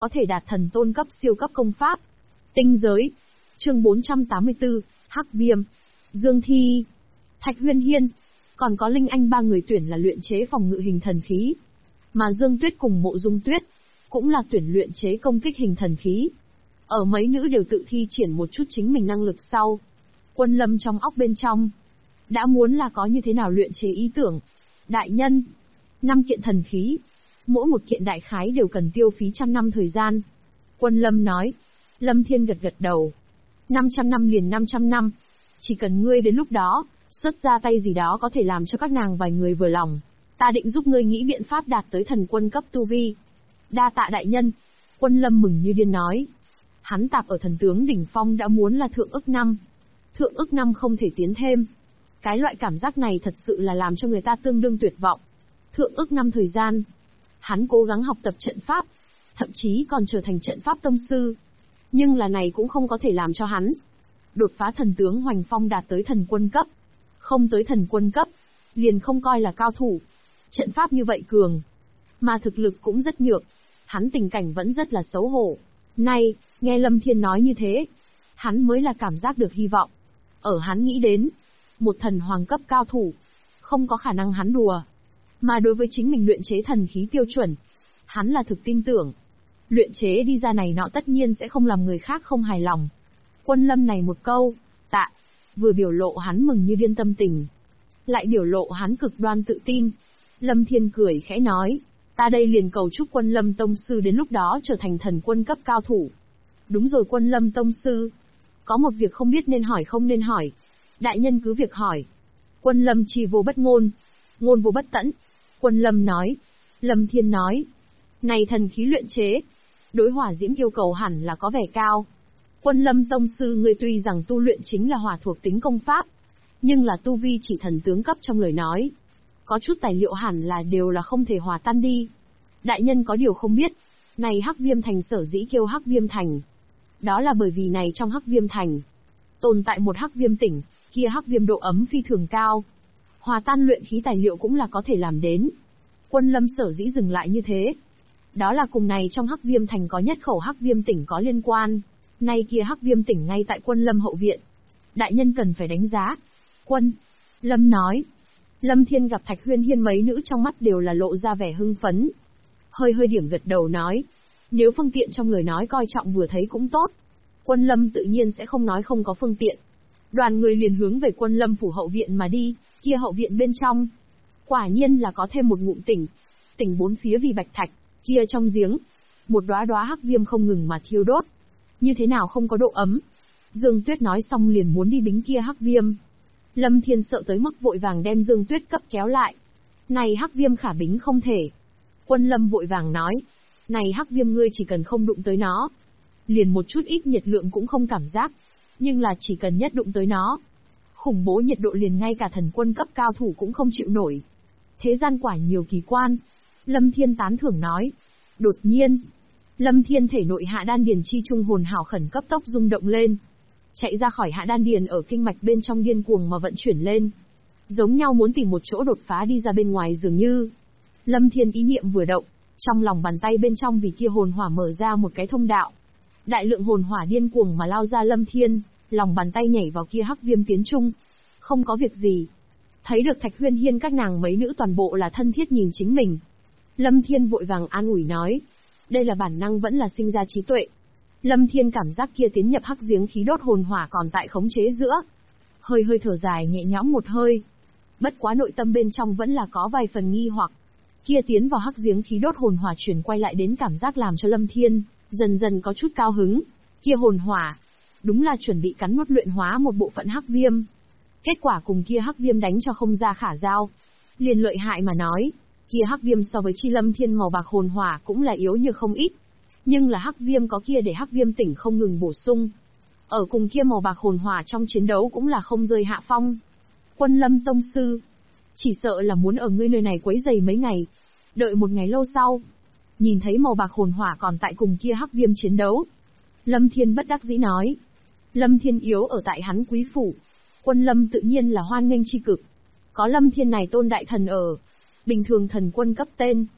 có thể đạt thần tôn cấp siêu cấp công pháp. Tinh giới. Chương 484, Hắc Viêm. Dương Thi, Thạch Huyên Hiên, còn có Linh Anh ba người tuyển là luyện chế phòng ngự hình thần khí. Mà Dương Tuyết cùng Mộ Dung Tuyết cũng là tuyển luyện chế công kích hình thần khí. Ở mấy nữ đều tự thi triển một chút chính mình năng lực sau. Quân Lâm trong óc bên trong đã muốn là có như thế nào luyện chế ý tưởng. Đại nhân, 5 kiện thần khí, mỗi một kiện đại khái đều cần tiêu phí 100 năm thời gian. Quân Lâm nói. Lâm Thiên gật gật đầu. 500 năm liền 500 năm. Chỉ cần ngươi đến lúc đó, xuất ra tay gì đó có thể làm cho các nàng vài người vừa lòng. Ta định giúp ngươi nghĩ biện pháp đạt tới thần quân cấp tu vi. Đa tạ đại nhân. Quân Lâm mừng như điên nói. Hắn tạp ở thần tướng đỉnh phong đã muốn là thượng ức năm. Thượng ức năm không thể tiến thêm. Cái loại cảm giác này thật sự là làm cho người ta tương đương tuyệt vọng. Thượng ức năm thời gian, hắn cố gắng học tập trận pháp, thậm chí còn trở thành trận pháp tông sư. Nhưng là này cũng không có thể làm cho hắn đột phá thần tướng hoành phong đạt tới thần quân cấp. Không tới thần quân cấp, liền không coi là cao thủ. Trận pháp như vậy cường, mà thực lực cũng rất nhược. Hắn tình cảnh vẫn rất là xấu hổ. Nay, nghe Lâm Thiên nói như thế, hắn mới là cảm giác được hy vọng. Ở hắn nghĩ đến, một thần hoàng cấp cao thủ, không có khả năng hắn đùa. Mà đối với chính mình luyện chế thần khí tiêu chuẩn, hắn là thực tin tưởng. Luyện chế đi ra này nọ tất nhiên sẽ không làm người khác không hài lòng. Quân Lâm này một câu, tạ, vừa biểu lộ hắn mừng như điên tâm tình, lại biểu lộ hắn cực đoan tự tin. Lâm Thiên cười khẽ nói, ta đây liền cầu chúc Quân Lâm tông sư đến lúc đó trở thành thần quân cấp cao thủ. Đúng rồi Quân Lâm tông sư, có một việc không biết nên hỏi không nên hỏi. Đại nhân cứ việc hỏi. Quân Lâm chi vô bất ngôn, ngôn vô bất tẫn. Quân Lâm nói. Lâm Thiên nói, này thần khí luyện chế, đối hỏa diễm yêu cầu hẳn là có vẻ cao. Quân Lâm tông sư người tuy rằng tu luyện chính là hỏa thuộc tính công pháp, nhưng là tu vi chỉ thần tướng cấp trong lời nói. Có chút tài liệu hẳn là đều là không thể hòa tan đi. Đại nhân có điều không biết, này Hắc Viêm Thành sở dĩ kêu Hắc Viêm Thành. Đó là bởi vì này trong Hắc Viêm Thành tồn tại một Hắc Viêm tỉnh, kia Hắc Viêm độ ấm phi thường cao. Hòa tan luyện khí tài liệu cũng là có thể làm đến. Quân Lâm sở dĩ dừng lại như thế, đó là cùng này trong Hắc Viêm Thành có nhất khẩu Hắc Viêm tỉnh có liên quan. Nay kia Hắc Viêm tỉnh ngay tại Quân Lâm hậu viện. Đại nhân cần phải đánh giá. Quân Lâm nói. Lâm Thiên gặp Thạch Huyên Hiên mấy nữ trong mắt đều là lộ ra vẻ hưng phấn. Hơi điểm gật đầu nói. Nếu phương tiện trong lời nói coi trọng vừa thấy cũng tốt. Quân Lâm tự nhiên sẽ không nói không có phương tiện. Đoàn người liền hướng về Quân Lâm phủ hậu viện mà đi, kia hậu viện bên trong. Quả nhiên là có thêm một ngụm tỉnh. Tỉnh bốn phía vì bạch thạch, kia trong giếng. Một đóa đóa hắc viêm không ngừng mà thiêu đốt. Như thế nào không có độ ấm. Dương Tuyết nói xong liền muốn đi bính kia hắc viêm. Lâm Thiên sợ tới mức vội vàng đem Dương Tuyết cấp kéo lại. Này hắc viêm khả bính không thể. Quân Lâm vội vàng nói. Này hắc viêm ngươi chỉ cần không đụng tới nó, liền một chút ít nhiệt lượng cũng không cảm giác. Nhưng là chỉ cần nhất đụng tới nó, khủng bố nhiệt độ liền ngay cả thần quân cấp cao thủ cũng không chịu nổi. Thế gian quả nhiều kỳ quan. Lâm Thiên tán thưởng nói. Đột nhiên, Lâm Thiên thể nội hạ đan điền chi trung hồn hảo khẩn cấp tốc rung động lên. Chạy ra khỏi hạ đan điền ở kinh mạch bên trong điên cuồng mà vận chuyển lên. Giống nhau muốn tìm một chỗ đột phá đi ra bên ngoài dường như. Lâm Thiên ý niệm vừa động, trong lòng bàn tay bên trong vì kia hồn hỏa mở ra một cái thông đạo. Đại lượng hồn hỏa điên cuồng mà lao ra Lâm Thiên, lòng bàn tay nhảy vào kia hắc viêm tiến trung. Không có việc gì. Thấy được Thạch Huyên Hiên các nàng mấy nữ toàn bộ là thân thiết nhìn chính mình. Lâm Thiên vội vàng an ủi nói. Đây là bản năng vẫn là sinh ra trí tuệ. Lâm Thiên cảm giác kia tiến nhập hắc giếng khí đốt hồn hỏa còn tại khống chế giữa. Hơi thở dài nhẹ nhõm một hơi. Bất quá nội tâm bên trong vẫn là có vài phần nghi hoặc. Kia tiến vào hắc giếng khí đốt hồn hỏa chuyển quay lại đến cảm giác làm cho Lâm Thiên dần dần có chút cao hứng. Kia hồn hỏa, đúng là chuẩn bị cắn nuốt luyện hóa một bộ phận hắc viêm. Kết quả cùng kia hắc viêm đánh cho không ra khả giao. Liền lợi hại mà nói, kia hắc viêm so với chi Lâm Thiên màu bạc hồn hỏa cũng là yếu như không ít. Nhưng là hắc viêm có kia để hắc viêm tỉnh không ngừng bổ sung. Ở cùng kia màu bạc hồn hỏa trong chiến đấu cũng là không rơi hạ phong. Quân Lâm tông sư, chỉ sợ là muốn ở ngươi nơi này quấy giày mấy ngày. Đợi một ngày lâu sau, nhìn thấy màu bạc hồn hỏa còn tại cùng kia hắc viêm chiến đấu. Lâm Thiên bất đắc dĩ nói. Lâm Thiên yếu ở tại hắn quý phủ. Quân Lâm tự nhiên là hoan nghênh chi cực. Có Lâm Thiên này tôn đại thần ở. Bình thường thần quân cấp tên.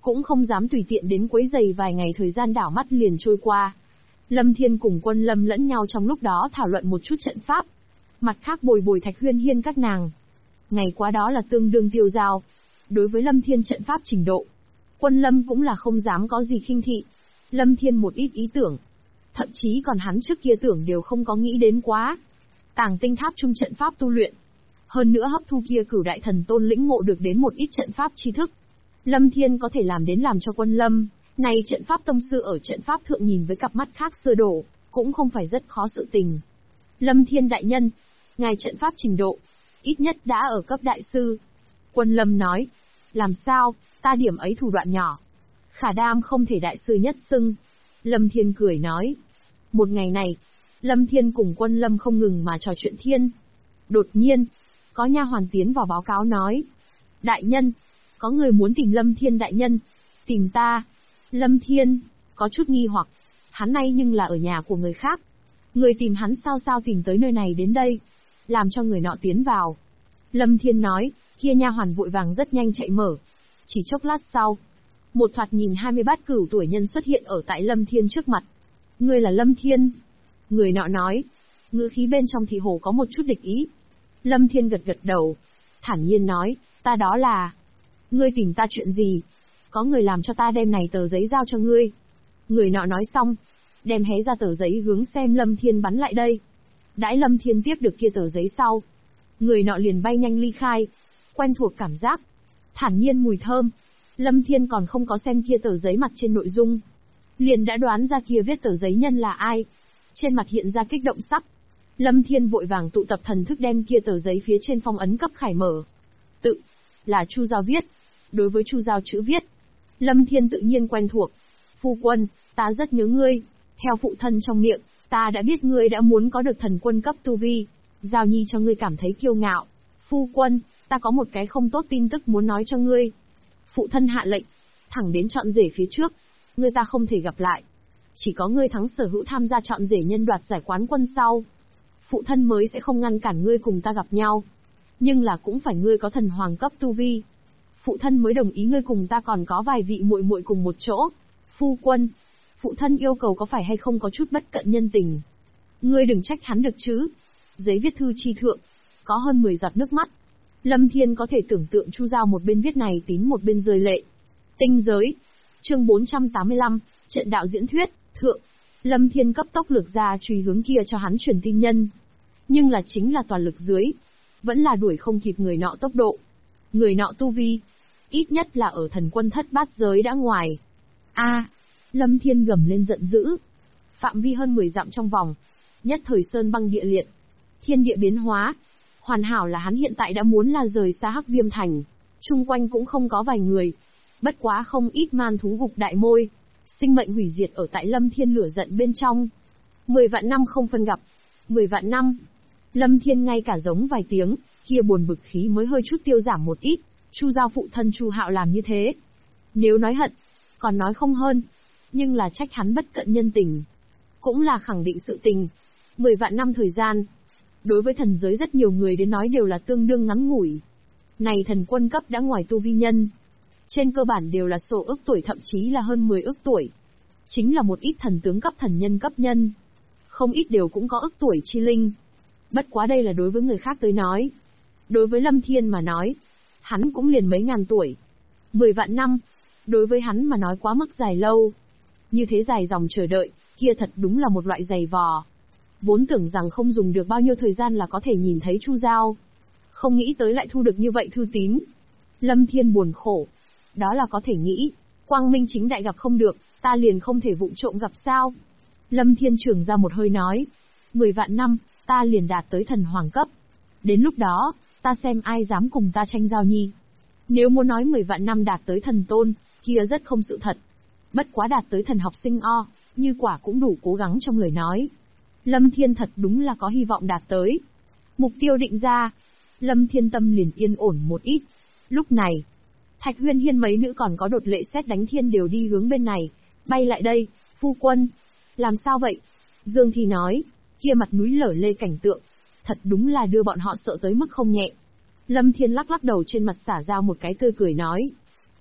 cũng không dám tùy tiện đến quấy rầy. Vài ngày thời gian đảo mắt liền trôi qua. Lâm Thiên cùng Quân Lâm lẫn nhau trong lúc đó thảo luận một chút trận pháp. Mặt khác bồi Thạch Huyên Hiên các nàng. Ngày qua đó là tương đương tiêu dao. Đối với Lâm Thiên trận pháp trình độ, Quân Lâm cũng là không dám có gì khinh thị. Lâm Thiên một ít ý tưởng, thậm chí còn hắn trước kia tưởng đều không có nghĩ đến quá. Tàng Tinh Tháp trung trận pháp tu luyện, hơn nữa hấp thu kia Cửu Đại Thần Tôn lĩnh ngộ được đến một ít trận pháp tri thức. Lâm Thiên có thể làm đến làm cho Quân Lâm, này trận pháp tông sư ở trận pháp thượng nhìn với cặp mắt khác xưa đổ, cũng không phải rất khó sự tình. Lâm Thiên đại nhân, ngài trận pháp trình độ, ít nhất đã ở cấp đại sư. Quân Lâm nói, làm sao, ta điểm ấy thủ đoạn nhỏ. Khả đam không thể đại sư nhất xưng. Lâm Thiên cười nói. Một ngày này, Lâm Thiên cùng Quân Lâm không ngừng mà trò chuyện thiên. Đột nhiên, có nha hoàn tiến vào báo cáo nói. Đại nhân, có người muốn tìm Lâm Thiên đại nhân. Tìm ta. Lâm Thiên, có chút nghi hoặc. Hắn nay nhưng là ở nhà của người khác. Người tìm hắn sao tìm tới nơi này đến đây. Làm cho người nọ tiến vào. Lâm Thiên nói, kia nha hoàn vội vàng rất nhanh chạy mở. Chỉ chốc lát sau, một thoạt nhìn 23 cửu tuổi nhân xuất hiện ở tại Lâm Thiên trước mặt. Ngươi là Lâm Thiên. Người nọ nói, ngữ khí bên trong thì hồ có một chút địch ý. Lâm Thiên gật gật đầu, thản nhiên nói, ta đó là. Ngươi tìm ta chuyện gì? Có người làm cho ta đem này tờ giấy giao cho ngươi. Người nọ nói xong, đem hé ra tờ giấy hướng xem Lâm Thiên bắn lại đây. Đãi Lâm Thiên tiếp được kia tờ giấy sau, người nọ liền bay nhanh ly khai. Quen thuộc cảm giác, thản nhiên mùi thơm. Lâm Thiên còn không có xem kia tờ giấy mặt trên nội dung, liền đã đoán ra kia viết tờ giấy nhân là ai. Trên mặt hiện ra kích động sắc. Lâm Thiên vội vàng tụ tập thần thức đem kia tờ giấy phía trên phong ấn cấp khải mở. Tự là Chu Giao viết. Đối với Chu Giao chữ viết, Lâm Thiên tự nhiên quen thuộc. Phu quân, ta rất nhớ ngươi. Theo phụ thân trong miệng, ta đã biết ngươi đã muốn có được thần quân cấp tu vi. Giao Nhi cho ngươi cảm thấy kiêu ngạo. Phu quân, ta có một cái không tốt tin tức muốn nói cho ngươi. Phụ thân hạ lệnh, thẳng đến chọn rể phía trước, ngươi ta không thể gặp lại. Chỉ có ngươi thắng sở hữu tham gia chọn rể nhân đoạt giải quán quân sau. Phụ thân mới sẽ không ngăn cản ngươi cùng ta gặp nhau. Nhưng là cũng phải ngươi có thần hoàng cấp tu vi. Phụ thân mới đồng ý ngươi cùng ta còn có vài vị muội muội cùng một chỗ. Phu quân, phụ thân yêu cầu có phải hay không có chút bất cận nhân tình. Ngươi đừng trách hắn được chứ. Giấy viết thư chi thượng, có hơn 10 giọt nước mắt. Lâm Thiên có thể tưởng tượng Chu Giao một bên viết này tín một bên rơi lệ. Tinh giới. Chương 485, trận đạo diễn thuyết, thượng. Lâm Thiên cấp tốc lược ra truy hướng kia cho hắn truyền tin nhân. Nhưng là chính là toàn lực dưới. Vẫn là đuổi không kịp người nọ tốc độ. Người nọ tu vi. Ít nhất là ở thần quân thất bát giới đã ngoài. Lâm Thiên gầm lên giận dữ. Phạm vi hơn 10 dặm trong vòng. Nhất thời sơn băng địa liệt. Thiên địa biến hóa. Hoàn hảo là hắn hiện tại đã muốn là rời xa Hắc Viêm Thành. Chung quanh cũng không có vài người. Bất quá không ít man thú gục đại môi. Sinh mệnh hủy diệt ở tại Lâm Thiên lửa giận bên trong. 10 vạn năm không phân gặp. 10 vạn năm. Lâm Thiên ngay cả giống vài tiếng, kia buồn bực khí mới hơi chút tiêu giảm một ít. Chu Giao phụ thân Chu Hạo làm như thế. Nếu nói hận, còn nói không hơn. Nhưng là trách hắn bất cận nhân tình. Cũng là khẳng định sự tình. 10 vạn năm thời gian. Đối với thần giới rất nhiều người đến nói đều là tương đương ngắn ngủi. Này thần quân cấp đã ngoài tu vi nhân. Trên cơ bản đều là sổ ước tuổi thậm chí là hơn 10 ước tuổi. Chính là một ít thần tướng cấp thần nhân cấp nhân. Không ít đều cũng có ước tuổi chi linh. Bất quá đây là đối với người khác tới nói. Đối với Lâm Thiên mà nói, hắn cũng liền mấy ngàn tuổi. 10 vạn năm, đối với hắn mà nói quá mức dài lâu. Như thế dài dòng chờ đợi, kia thật đúng là một loại dày vò. Vốn tưởng rằng không dùng được bao nhiêu thời gian là có thể nhìn thấy Chu Giao. Không nghĩ tới lại thu được như vậy thư tín. Lâm Thiên buồn khổ. Đó là có thể nghĩ, quang minh chính đại gặp không được, ta liền không thể vụng trộm gặp sao. Lâm Thiên trường ra một hơi nói. 10 vạn năm, ta liền đạt tới thần hoàng cấp. Đến lúc đó, ta xem ai dám cùng ta tranh Giao Nhi. Nếu muốn nói 10 vạn năm đạt tới thần tôn, kia rất không sự thật. Bất quá đạt tới thần học sinh như quả cũng đủ cố gắng trong lời nói. Lâm Thiên thật đúng là có hy vọng đạt tới. Mục tiêu định ra, Lâm Thiên tâm liền yên ổn một ít. Lúc này, Thạch Huyên Hiên mấy nữ còn có đột lệ sét đánh thiên đều đi hướng bên này, bay lại đây. Phu quân, làm sao vậy? Dương Thi nói, kia mặt núi lở lê cảnh tượng, thật đúng là đưa bọn họ sợ tới mức không nhẹ. Lâm Thiên lắc lắc đầu trên mặt xả ra một cái tươi cười nói,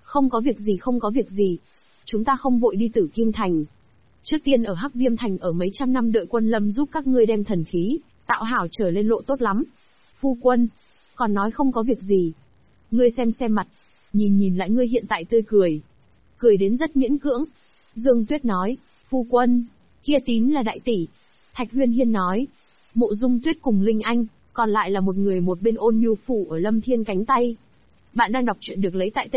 Không có việc gì, không có việc gì. Chúng ta không vội đi Tử Kim Thành. Trước tiên ở Hắc Viêm Thành ở mấy trăm năm đợi Quân Lâm giúp các ngươi đem thần khí, tạo hảo trở lên lộ tốt lắm. Phu quân, còn nói không có việc gì. Ngươi xem mặt, nhìn lại ngươi hiện tại tươi cười. Cười đến rất miễn cưỡng. Dương Tuyết nói, phu quân, kia Tín là đại tỷ. Thạch Huyên Hiên nói, Mộ Dung Tuyết cùng Linh Anh, còn lại là một người một bên ôn nhu phủ ở Lâm Thiên cánh tay. Bạn đang đọc truyện được lấy tại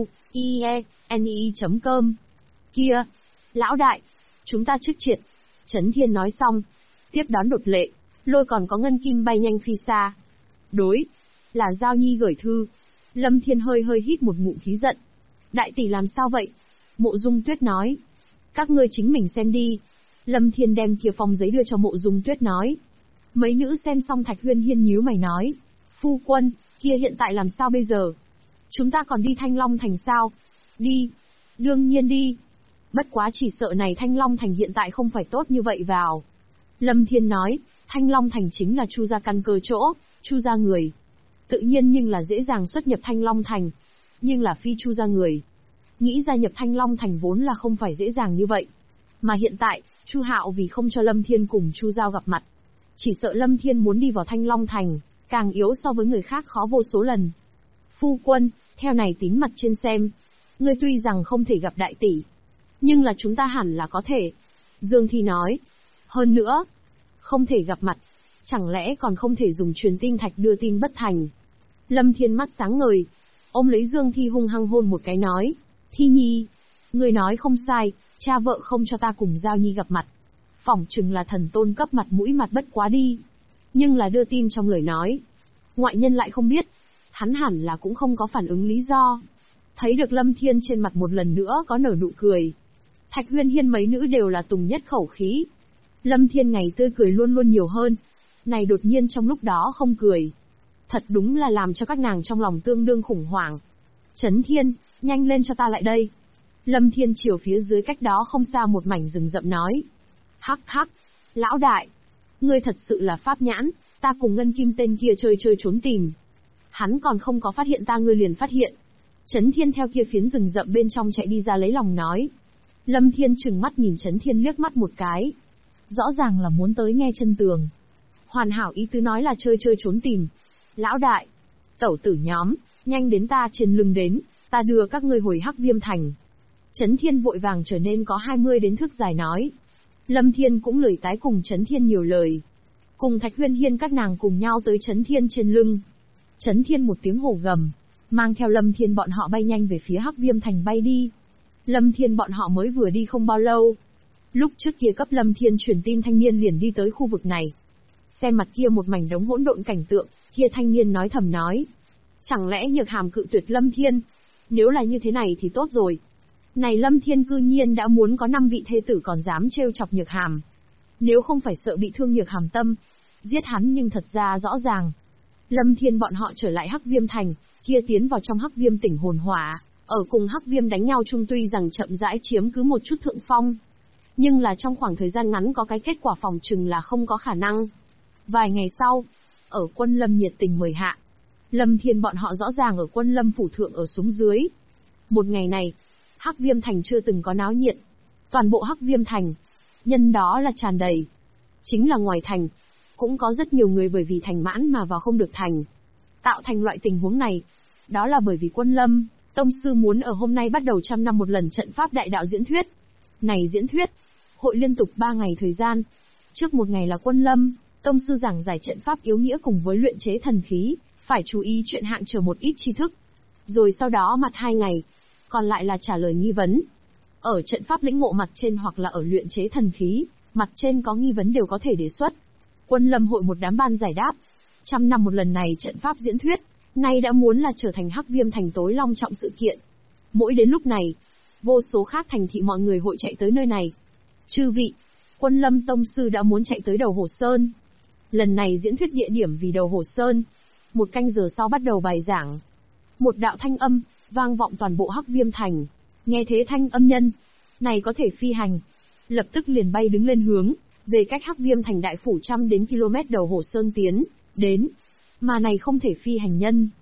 tzu.ie.com. Kia, lão đại, chúng ta trước triệt. Chấn Thiên nói xong, tiếp đón đột lệ, lôi còn có ngân kim bay nhanh phi xa. Đối, là Giao Nhi gửi thư. Lâm Thiên hơi hít một ngụm khí giận. Đại tỷ làm sao vậy? Mộ Dung Tuyết nói. Các ngươi chính mình xem đi. Lâm Thiên đem kia phong giấy đưa cho Mộ Dung Tuyết nói. Mấy nữ xem xong Thạch Huyên Hiên nhíu mày nói. Phu quân, kia hiện tại làm sao bây giờ? Chúng ta còn đi Thanh Long Thành sao? Đi. Đương nhiên đi. Bất quá chỉ sợ này Thanh Long Thành hiện tại không phải tốt như vậy vào. Lâm Thiên nói, Thanh Long Thành chính là Chu gia căn cơ chỗ, Chu gia người. Tự nhiên nhưng là dễ dàng xuất nhập Thanh Long Thành. Nhưng là phi Chu gia người. Nghĩ gia nhập Thanh Long Thành vốn là không phải dễ dàng như vậy. Mà hiện tại, Chu Hạo vì không cho Lâm Thiên cùng Chu Giao gặp mặt. Chỉ sợ Lâm Thiên muốn đi vào Thanh Long Thành, càng yếu so với người khác khó vô số lần. Phu quân, theo này tính mặt trên xem. Ngươi tuy rằng không thể gặp đại tỷ, nhưng là chúng ta hẳn là có thể. Dương Thi nói. Hơn nữa, không thể gặp mặt, chẳng lẽ còn không thể dùng truyền tin thạch đưa tin bất thành. Lâm Thiên mắt sáng ngời, ôm lấy Dương Thi hung hăng hôn một cái nói. Thi Nhi, ngươi nói không sai, cha vợ không cho ta cùng Giao Nhi gặp mặt. Phỏng chừng là thần tôn cấp mặt mũi mặt bất quá đi. Nhưng là đưa tin trong lời nói. Ngoại nhân lại không biết. Hắn hẳn là cũng không có phản ứng lý do. Thấy được Lâm Thiên trên mặt một lần nữa có nở nụ cười. Thạch Huyên Hiên mấy nữ đều là tùng nhất khẩu khí. Lâm Thiên ngày tươi cười luôn luôn nhiều hơn. Này đột nhiên trong lúc đó không cười. Thật đúng là làm cho các nàng trong lòng tương đương khủng hoảng. Chấn Thiên, nhanh lên cho ta lại đây. Lâm Thiên chiều phía dưới cách đó không xa một mảnh rừng rậm nói. Hắc, lão đại. Ngươi thật sự là pháp nhãn, ta cùng Ngân Kim tên kia chơi trốn tìm. Hắn còn không có phát hiện ta ngươi liền phát hiện. Chấn Thiên theo kia phiến rừng rậm bên trong chạy đi ra lấy lòng nói. Lâm Thiên trừng mắt nhìn Chấn Thiên liếc mắt một cái. Rõ ràng là muốn tới nghe chân tường. Hoàn hảo ý tứ nói là chơi trốn tìm. Lão đại, tẩu tử nhóm, nhanh đến ta trên lưng đến, ta đưa các ngươi hồi Hắc Viêm Thành. Chấn Thiên vội vàng trở nên có 20 đến thước dài nói. Lâm Thiên cũng lười tái cùng Chấn Thiên nhiều lời. Cùng Thạch Huyên Hiên các nàng cùng nhau tới Chấn Thiên trên lưng. Chấn Thiên một tiếng hổ gầm, mang theo Lâm Thiên bọn họ bay nhanh về phía Hắc Viêm Thành bay đi. Lâm Thiên bọn họ mới vừa đi không bao lâu. Lúc trước kia cấp Lâm Thiên truyền tin thanh niên liền đi tới khu vực này. Xem mặt kia một mảnh đống hỗn độn cảnh tượng, kia thanh niên nói thầm nói. Chẳng lẽ Nhược Hàm cự tuyệt Lâm Thiên? Nếu là như thế này thì tốt rồi. Này Lâm Thiên cư nhiên đã muốn có 5 vị thê tử còn dám trêu chọc Nhược Hàm. Nếu không phải sợ bị thương Nhược Hàm tâm, giết hắn nhưng thật ra rõ ràng. Lâm Thiên bọn họ trở lại Hắc Viêm Thành, kia tiến vào trong Hắc Viêm tỉnh hồn hỏa, ở cùng Hắc Viêm đánh nhau chung tuy rằng chậm rãi chiếm cứ một chút thượng phong. Nhưng là trong khoảng thời gian ngắn có cái kết quả phòng trừng là không có khả năng. Vài ngày sau, ở Quân Lâm nhiệt tình mời hạ, Lâm Thiên bọn họ rõ ràng ở Quân Lâm phủ thượng ở xuống dưới. Một ngày này, Hắc Viêm Thành chưa từng có náo nhiệt. Toàn bộ Hắc Viêm Thành, nhân đó là tràn đầy. Chính là ngoài thành, cũng có rất nhiều người bởi vì thành mãn mà vào không được thành. Tạo thành loại tình huống này, đó là bởi vì Quân Lâm, tông sư muốn ở hôm nay bắt đầu 100 năm một lần trận pháp đại đạo diễn thuyết. Này diễn thuyết, hội liên tục 3 ngày thời gian. Trước một ngày là Quân Lâm, tông sư giảng giải trận pháp yếu nghĩa cùng với luyện chế thần khí, phải chú ý chuyện hạng chờ một ít tri thức. Rồi sau đó mặt 2 ngày, còn lại là trả lời nghi vấn. Ở trận pháp lĩnh ngộ mặt trên hoặc là ở luyện chế thần khí, mặt trên có nghi vấn đều có thể đề xuất. Quân Lâm hội một đám ban giải đáp. 100 năm một lần này trận pháp diễn thuyết, nay đã muốn là trở thành Hắc Viêm Thành tối long trọng sự kiện. Mỗi đến lúc này, vô số khác thành thị mọi người hội chạy tới nơi này. Chư vị, Quân Lâm tông sư đã muốn chạy tới Đầu Hồ Sơn. Lần này diễn thuyết địa điểm vì Đầu Hồ Sơn. 1 canh giờ sau bắt đầu bài giảng. Một đạo thanh âm vang vọng toàn bộ Hắc Viêm Thành. Nghe thế thanh âm nhân này có thể phi hành, lập tức liền bay đứng lên hướng về cách Hắc Viêm Thành đại phủ trăm đến km Đầu Hồ Sơn tiến đến. Mà này không thể phi hành nhân,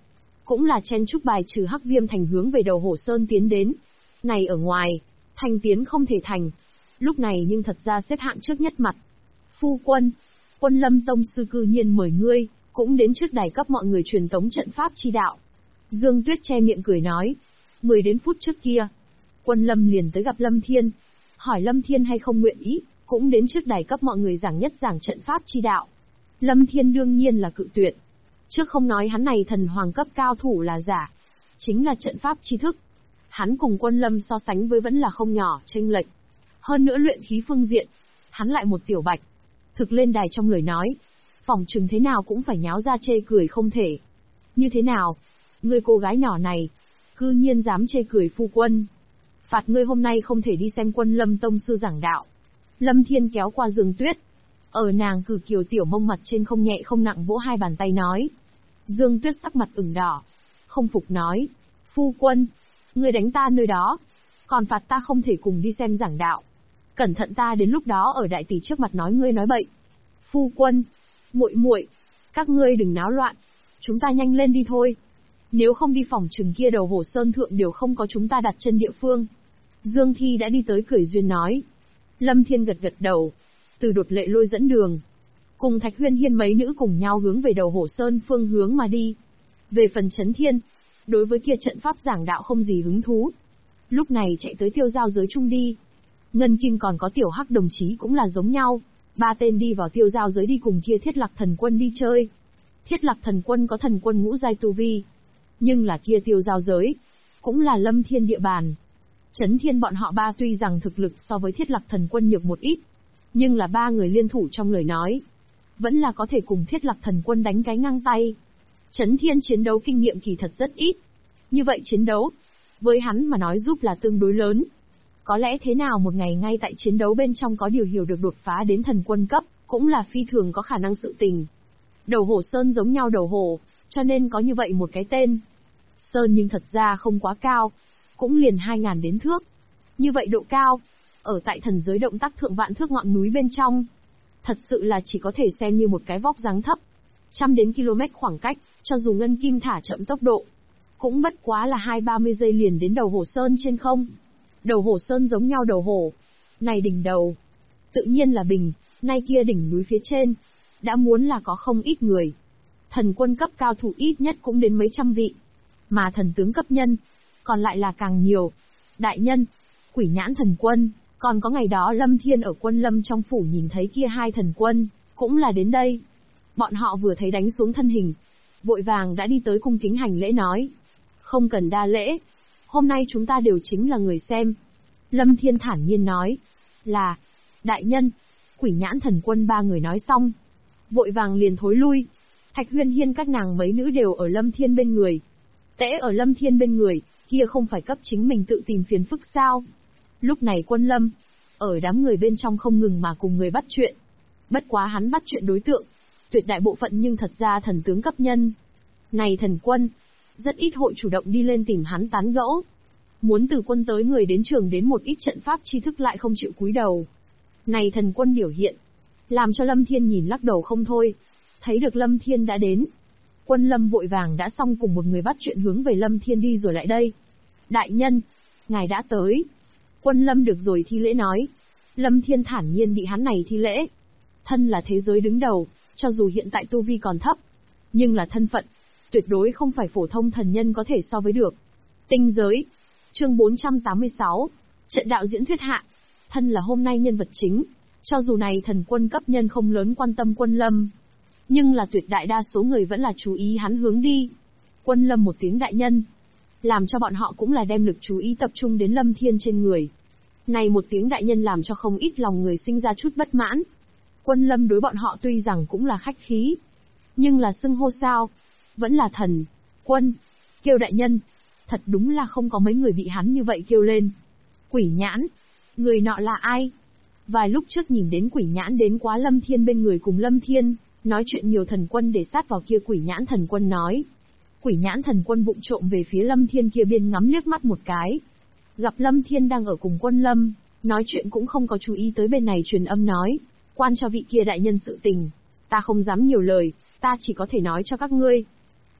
cũng là chen chúc bài trừ Hắc Viêm Thành hướng về Đầu Hổ Sơn tiến đến. Này ở ngoài, thành tiến không thể thành. Lúc này nhưng thật ra xếp hạng trước nhất mặt. Phu quân, Quân Lâm tông sư cư nhiên mời ngươi, cũng đến trước đài cấp mọi người truyền tống trận pháp chi đạo. Dương Tuyết che miệng cười nói. 10 đến phút trước kia, Quân Lâm liền tới gặp Lâm Thiên, hỏi Lâm Thiên hay không nguyện ý, cũng đến trước đài cấp mọi người giảng nhất giảng trận pháp chi đạo. Lâm Thiên đương nhiên là cự tuyệt. Trước không nói hắn này thần hoàng cấp cao thủ là giả, chính là trận pháp tri thức. Hắn cùng Quân Lâm so sánh với vẫn là không nhỏ, chênh lệch. Hơn nữa luyện khí phương diện, hắn lại một tiểu bạch. Thực lên đài trong lời nói, phỏng chừng thế nào cũng phải nháo ra chê cười không thể. Như thế nào? Ngươi cô gái nhỏ này, cư nhiên dám chê cười phu quân. Phạt ngươi hôm nay không thể đi xem Quân Lâm tông sư giảng đạo. Lâm Thiên kéo qua Dương Tuyết. Ở nàng cử kiều tiểu mông mặt trên không nhẹ không nặng vỗ hai bàn tay nói. Dương Tuyết sắc mặt ửng đỏ. Không phục nói. Phu quân, ngươi đánh ta nơi đó. Còn phạt ta không thể cùng đi xem giảng đạo. Cẩn thận ta đến lúc đó ở đại tỷ trước mặt nói ngươi nói bậy. Phu quân, muội muội, các ngươi đừng náo loạn. Chúng ta nhanh lên đi thôi. Nếu không đi phòng trừng kia Đầu Hổ Sơn thượng đều không có chúng ta đặt chân địa phương. Dương Thi đã đi tới cười duyên nói. Lâm Thiên gật gật đầu. Từ Đột Lệ lôi dẫn đường. Cùng Thạch Huyên Hiên mấy nữ cùng nhau hướng về Đầu Hổ Sơn phương hướng mà đi. Về phần Chấn Thiên, đối với kia trận pháp giảng đạo không gì hứng thú. Lúc này chạy tới tiêu giao giới chung đi. Ngân Kim còn có Tiểu Hắc đồng chí cũng là giống nhau. 3 tên đi vào tiêu giao giới đi cùng kia Thiết Lạc Thần Quân đi chơi. Thiết Lạc Thần Quân có thần quân ngũ giai tu vi. Nhưng là kia tiêu giao giới, cũng là Lâm Thiên địa bàn. Chấn Thiên bọn họ 3 tuy rằng thực lực so với Thiết Lạc Thần Quân nhược một ít, nhưng là 3 người liên thủ trong lời nói, vẫn là có thể cùng Thiết Lạc Thần Quân đánh cái ngang tay. Chấn Thiên chiến đấu kinh nghiệm kỳ thật rất ít. Như vậy chiến đấu, với hắn mà nói giúp là tương đối lớn. Có lẽ thế nào một ngày ngay tại chiến đấu bên trong có điều hiểu được đột phá đến thần quân cấp, cũng là phi thường có khả năng sự tình. Đầu Hổ Sơn giống nhau đầu hổ, cho nên có như vậy một cái tên. Sơn nhưng thật ra không quá cao, cũng liền 2000 đến thước. Như vậy độ cao, ở tại thần giới động tác thượng vạn thước ngọn núi bên trong, thật sự là chỉ có thể xem như một cái vóc dáng thấp. Trăm đến km khoảng cách, cho dù Ngân Kim thả chậm tốc độ, cũng bất quá là 20-30 giây liền đến Đầu Hổ Sơn trên không. Đầu Hổ Sơn giống nhau đầu hổ. Này đỉnh đầu, tự nhiên là bình, nay kia đỉnh núi phía trên, đã muốn là có không ít người. Thần quân cấp cao thủ ít nhất cũng đến mấy trăm vị. Mà thần tướng cấp nhân, còn lại là càng nhiều. Đại nhân, Quỷ Nhãn thần quân, còn có ngày đó Lâm Thiên ở Quân Lâm trong phủ nhìn thấy kia 2 thần quân, cũng là đến đây. Bọn họ vừa thấy đánh xuống thân hình, vội vàng đã đi tới cung kính hành lễ nói. Không cần đa lễ, hôm nay chúng ta đều chính là người xem. Lâm Thiên thản nhiên nói. Là, đại nhân, Quỷ Nhãn thần quân 3 người nói xong, vội vàng liền thối lui. Thạch Huyên Hiên các nàng mấy nữ đều ở Lâm Thiên bên người. Tễ ở Lâm Thiên bên người, kia không phải cấp chính mình tự tìm phiền phức sao? Lúc này Quân Lâm, ở đám người bên trong không ngừng mà cùng người bắt chuyện. Bất quá hắn bắt chuyện đối tượng, tuyệt đại bộ phận nhưng thật ra thần tướng cấp nhân. Này thần quân, rất ít hội chủ động đi lên tìm hắn tán gẫu. Muốn từ quân tới người đến trường đến một ít trận pháp tri thức lại không chịu cúi đầu. Này thần quân biểu hiện, làm cho Lâm Thiên nhìn lắc đầu không thôi. Thấy được Lâm Thiên đã đến, Quân Lâm vội vàng đã xong cùng một người bắt chuyện hướng về Lâm Thiên đi rồi lại đây. Đại nhân, ngài đã tới. Quân Lâm được rồi thi lễ nói. Lâm Thiên thản nhiên bị hắn này thi lễ. Thân là thế giới đứng đầu, cho dù hiện tại tu vi còn thấp, nhưng là thân phận, tuyệt đối không phải phổ thông thần nhân có thể so với được. Tinh giới, chương 486, trận đạo diễn thuyết hạ. Thân là hôm nay nhân vật chính, cho dù này thần quân cấp nhân không lớn quan tâm Quân Lâm, nhưng là tuyệt đại đa số người vẫn là chú ý hắn hướng đi. Quân Lâm một tiếng đại nhân, làm cho bọn họ cũng là đem lực chú ý tập trung đến Lâm Thiên trên người. Này một tiếng đại nhân làm cho không ít lòng người sinh ra chút bất mãn. Quân Lâm đối bọn họ tuy rằng cũng là khách khí, nhưng là xưng hô sao, vẫn là thần, quân, kêu đại nhân. Thật đúng là không có mấy người bị hắn như vậy kêu lên. Quỷ Nhãn, người nọ là ai? Vài lúc trước nhìn đến Quỷ Nhãn đến quá Lâm Thiên bên người cùng Lâm Thiên, nói chuyện nhiều thần quân để sát vào kia Quỷ Nhãn thần quân nói. Quỷ Nhãn thần quân vụng trộm về phía Lâm Thiên kia biên ngắm liếc mắt một cái. Gặp Lâm Thiên đang ở cùng Quân Lâm, nói chuyện cũng không có chú ý tới bên này truyền âm nói. Quan cho vị kia đại nhân sự tình, ta không dám nhiều lời, ta chỉ có thể nói cho các ngươi.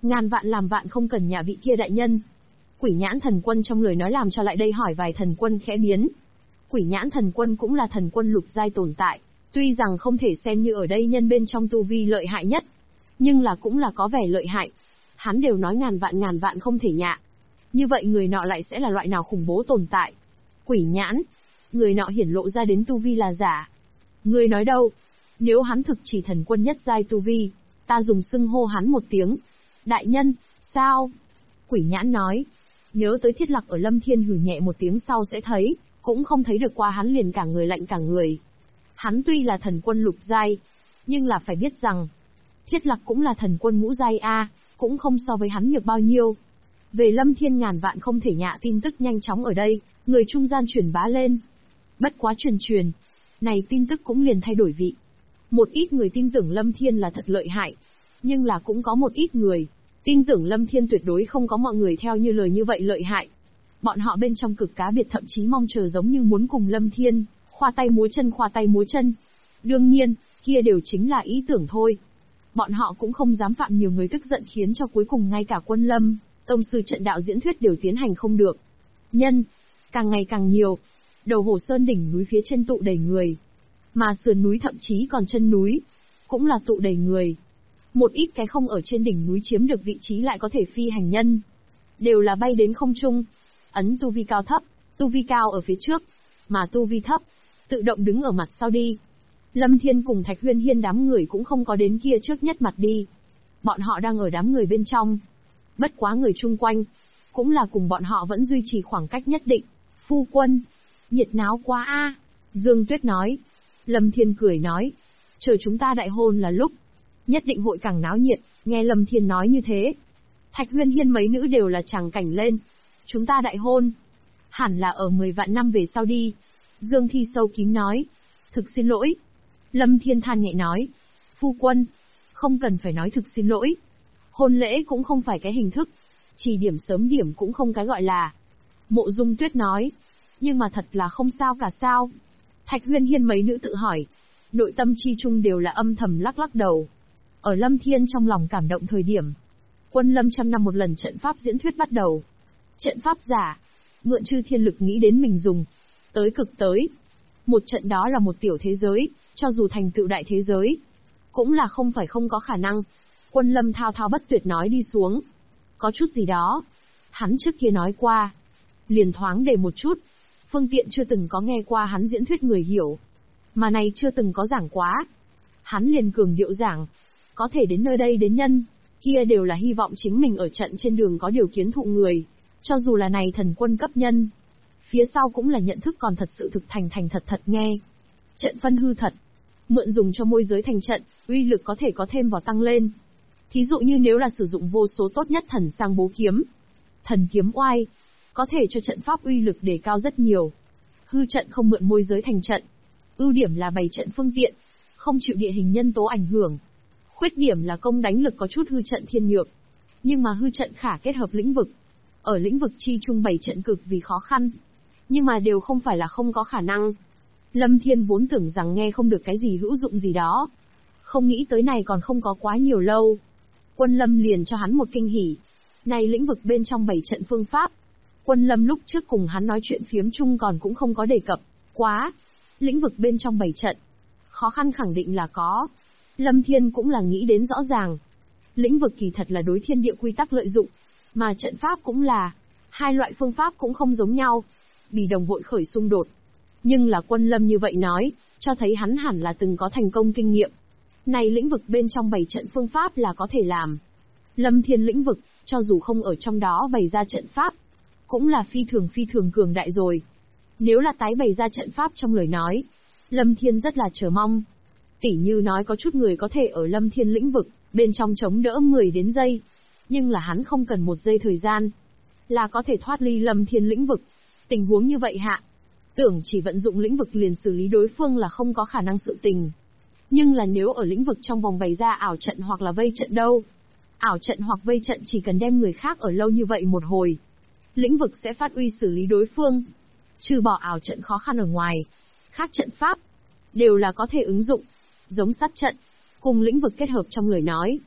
Ngàn vạn làm vạn không cần nhà vị kia đại nhân. Quỷ nhãn thần quân trong lời nói làm cho lại đây hỏi vài thần quân khẽ biến. Quỷ nhãn thần quân cũng là thần quân lục giai tồn tại, tuy rằng không thể xem như ở đây nhân bên trong tu vi lợi hại nhất, nhưng là cũng là có vẻ lợi hại. Hắn đều nói ngàn vạn không thể nhạ. Như vậy người nọ lại sẽ là loại nào khủng bố tồn tại? Quỷ nhãn, người nọ hiển lộ ra đến tu vi là giả. Người nói đâu? Nếu hắn thực chỉ thần quân nhất giai tu vi, ta dùng xưng hô hắn một tiếng. Đại nhân, sao? Quỷ nhãn nói. Nhớ tới Thiết Lạc ở Lâm Thiên hừ nhẹ một tiếng sau sẽ thấy, cũng không thấy được qua hắn liền cả người lạnh cả người. Hắn tuy là thần quân lục giai, nhưng là phải biết rằng, Thiết Lạc cũng là thần quân ngũ giai A, cũng không so với hắn nhược bao nhiêu. Về Lâm Thiên ngàn vạn không thể nhạ tin tức nhanh chóng ở đây, người trung gian truyền bá lên. Bất quá truyền, này tin tức cũng liền thay đổi vị. Một ít người tin tưởng Lâm Thiên là thật lợi hại, nhưng là cũng có một ít người tin tưởng Lâm Thiên tuyệt đối không có mọi người theo như lời như vậy lợi hại. Bọn họ bên trong cực cá biệt thậm chí mong chờ giống như muốn cùng Lâm Thiên khoa tay múa chân. Đương nhiên, kia đều chính là ý tưởng thôi. Bọn họ cũng không dám phạm nhiều người tức giận khiến cho cuối cùng ngay cả Quân Lâm, tông sư trận đạo diễn thuyết đều tiến hành không được. Nhân, càng ngày càng nhiều. Đầu Hồ Sơn đỉnh núi phía trên tụ đầy người. Mà sườn núi thậm chí còn chân núi, cũng là tụ đầy người. Một ít cái không ở trên đỉnh núi chiếm được vị trí lại có thể phi hành nhân. Đều là bay đến không trung. Ấn tu vi cao thấp, tu vi cao ở phía trước, mà tu vi thấp, tự động đứng ở mặt sau đi. Lâm Thiên cùng Thạch Huyên Hiên đám người cũng không có đến kia trước nhất mặt đi. Bọn họ đang ở đám người bên trong. Bất quá người chung quanh, cũng là cùng bọn họ vẫn duy trì khoảng cách nhất định. Phu quân, nhiệt náo quá a. Dương Tuyết nói. Lâm Thiên cười nói, chờ chúng ta đại hôn là lúc, nhất định hội càng náo nhiệt. Nghe Lâm Thiên nói như thế, Thạch Huyên Hiên mấy nữ đều là tràng cảnh lên. Chúng ta đại hôn, hẳn là ở 10 vạn năm về sau đi. Dương Thi sâu kín nói, thực xin lỗi. Lâm Thiên than nhẹ nói, phu quân, không cần phải nói thực xin lỗi. Hôn lễ cũng không phải cái hình thức, chỉ điểm sớm điểm cũng không cái gọi là. Mộ Dung Tuyết nói, nhưng mà thật là không sao cả sao. Thạch Huyên Hiên mấy nữ tự hỏi, nội tâm chi chung đều là âm thầm lắc lắc đầu. Ở Lâm Thiên trong lòng cảm động thời điểm, Quân Lâm trăm năm một lần trận pháp diễn thuyết bắt đầu. Trận pháp giả, mượn chư thiên lực nghĩ đến mình dùng, tới cực tới. Một trận đó là một tiểu thế giới, cho dù thành tựu đại thế giới, cũng là không phải không có khả năng. Quân Lâm thao thao bất tuyệt nói đi xuống. Có chút gì đó, hắn trước kia nói qua, liền thoáng để một chút, phương tiện chưa từng có nghe qua hắn diễn thuyết người hiểu. Mà này chưa từng có giảng quá. Hắn liền cường điệu giảng, có thể đến nơi đây đến nhân, kia đều là hy vọng chính mình ở trận trên đường có điều kiến thụ người. Cho dù là này thần quân cấp nhân, phía sau cũng là nhận thức còn thật sự thực thành thật nghe. Trận phân hư thật, mượn dùng cho môi giới thành trận, uy lực có thể có thêm vào tăng lên. Thí dụ như nếu là sử dụng vô số tốt nhất thần sang bố kiếm, thần kiếm oai, có thể cho trận pháp uy lực đề cao rất nhiều. Hư trận không mượn môi giới thành trận, ưu điểm là bày trận phương tiện, không chịu địa hình nhân tố ảnh hưởng. Khuyết điểm là công đánh lực có chút hư trận thiên nhược, nhưng mà hư trận khả kết hợp lĩnh vực. Ở lĩnh vực chi trung bày trận cực vì khó khăn, nhưng mà đều không phải là không có khả năng. Lâm Thiên vốn tưởng rằng nghe không được cái gì hữu dụng gì đó, không nghĩ tới này còn không có quá nhiều lâu. Quân Lâm liền cho hắn một kinh hỉ. Này lĩnh vực bên trong bày trận phương pháp, Quân Lâm lúc trước cùng hắn nói chuyện phiếm chung còn cũng không có đề cập quá. Lĩnh vực bên trong bày trận, khó khăn khẳng định là có. Lâm Thiên cũng là nghĩ đến rõ ràng. Lĩnh vực kỳ thật là đối thiên địa quy tắc lợi dụng, mà trận pháp cũng là. Hai loại phương pháp cũng không giống nhau, bị đồng hội khởi xung đột. Nhưng là Quân Lâm như vậy nói, cho thấy hắn hẳn là từng có thành công kinh nghiệm. Này lĩnh vực bên trong bày trận phương pháp là có thể làm. Lâm Thiên lĩnh vực, cho dù không ở trong đó bày ra trận pháp, cũng là phi thường cường đại rồi. Nếu là tái bày ra trận pháp trong lời nói, Lâm Thiên rất là chờ mong. Tỉ như nói có chút người có thể ở Lâm Thiên lĩnh vực, bên trong chống đỡ 10 đến giây. Nhưng là hắn không cần 1 giây thời gian, là có thể thoát ly Lâm Thiên lĩnh vực. Tình huống như vậy hạ, tưởng chỉ vận dụng lĩnh vực liền xử lý đối phương là không có khả năng sự tình. Nhưng là nếu ở lĩnh vực trong vòng bày ra ảo trận hoặc là vây trận đâu? Ảo trận hoặc vây trận chỉ cần đem người khác ở lâu như vậy một hồi, lĩnh vực sẽ phát uy xử lý đối phương. Trừ bỏ ảo trận khó khăn ở ngoài, khác trận pháp đều là có thể ứng dụng, giống sát trận, cùng lĩnh vực kết hợp trong lời nói.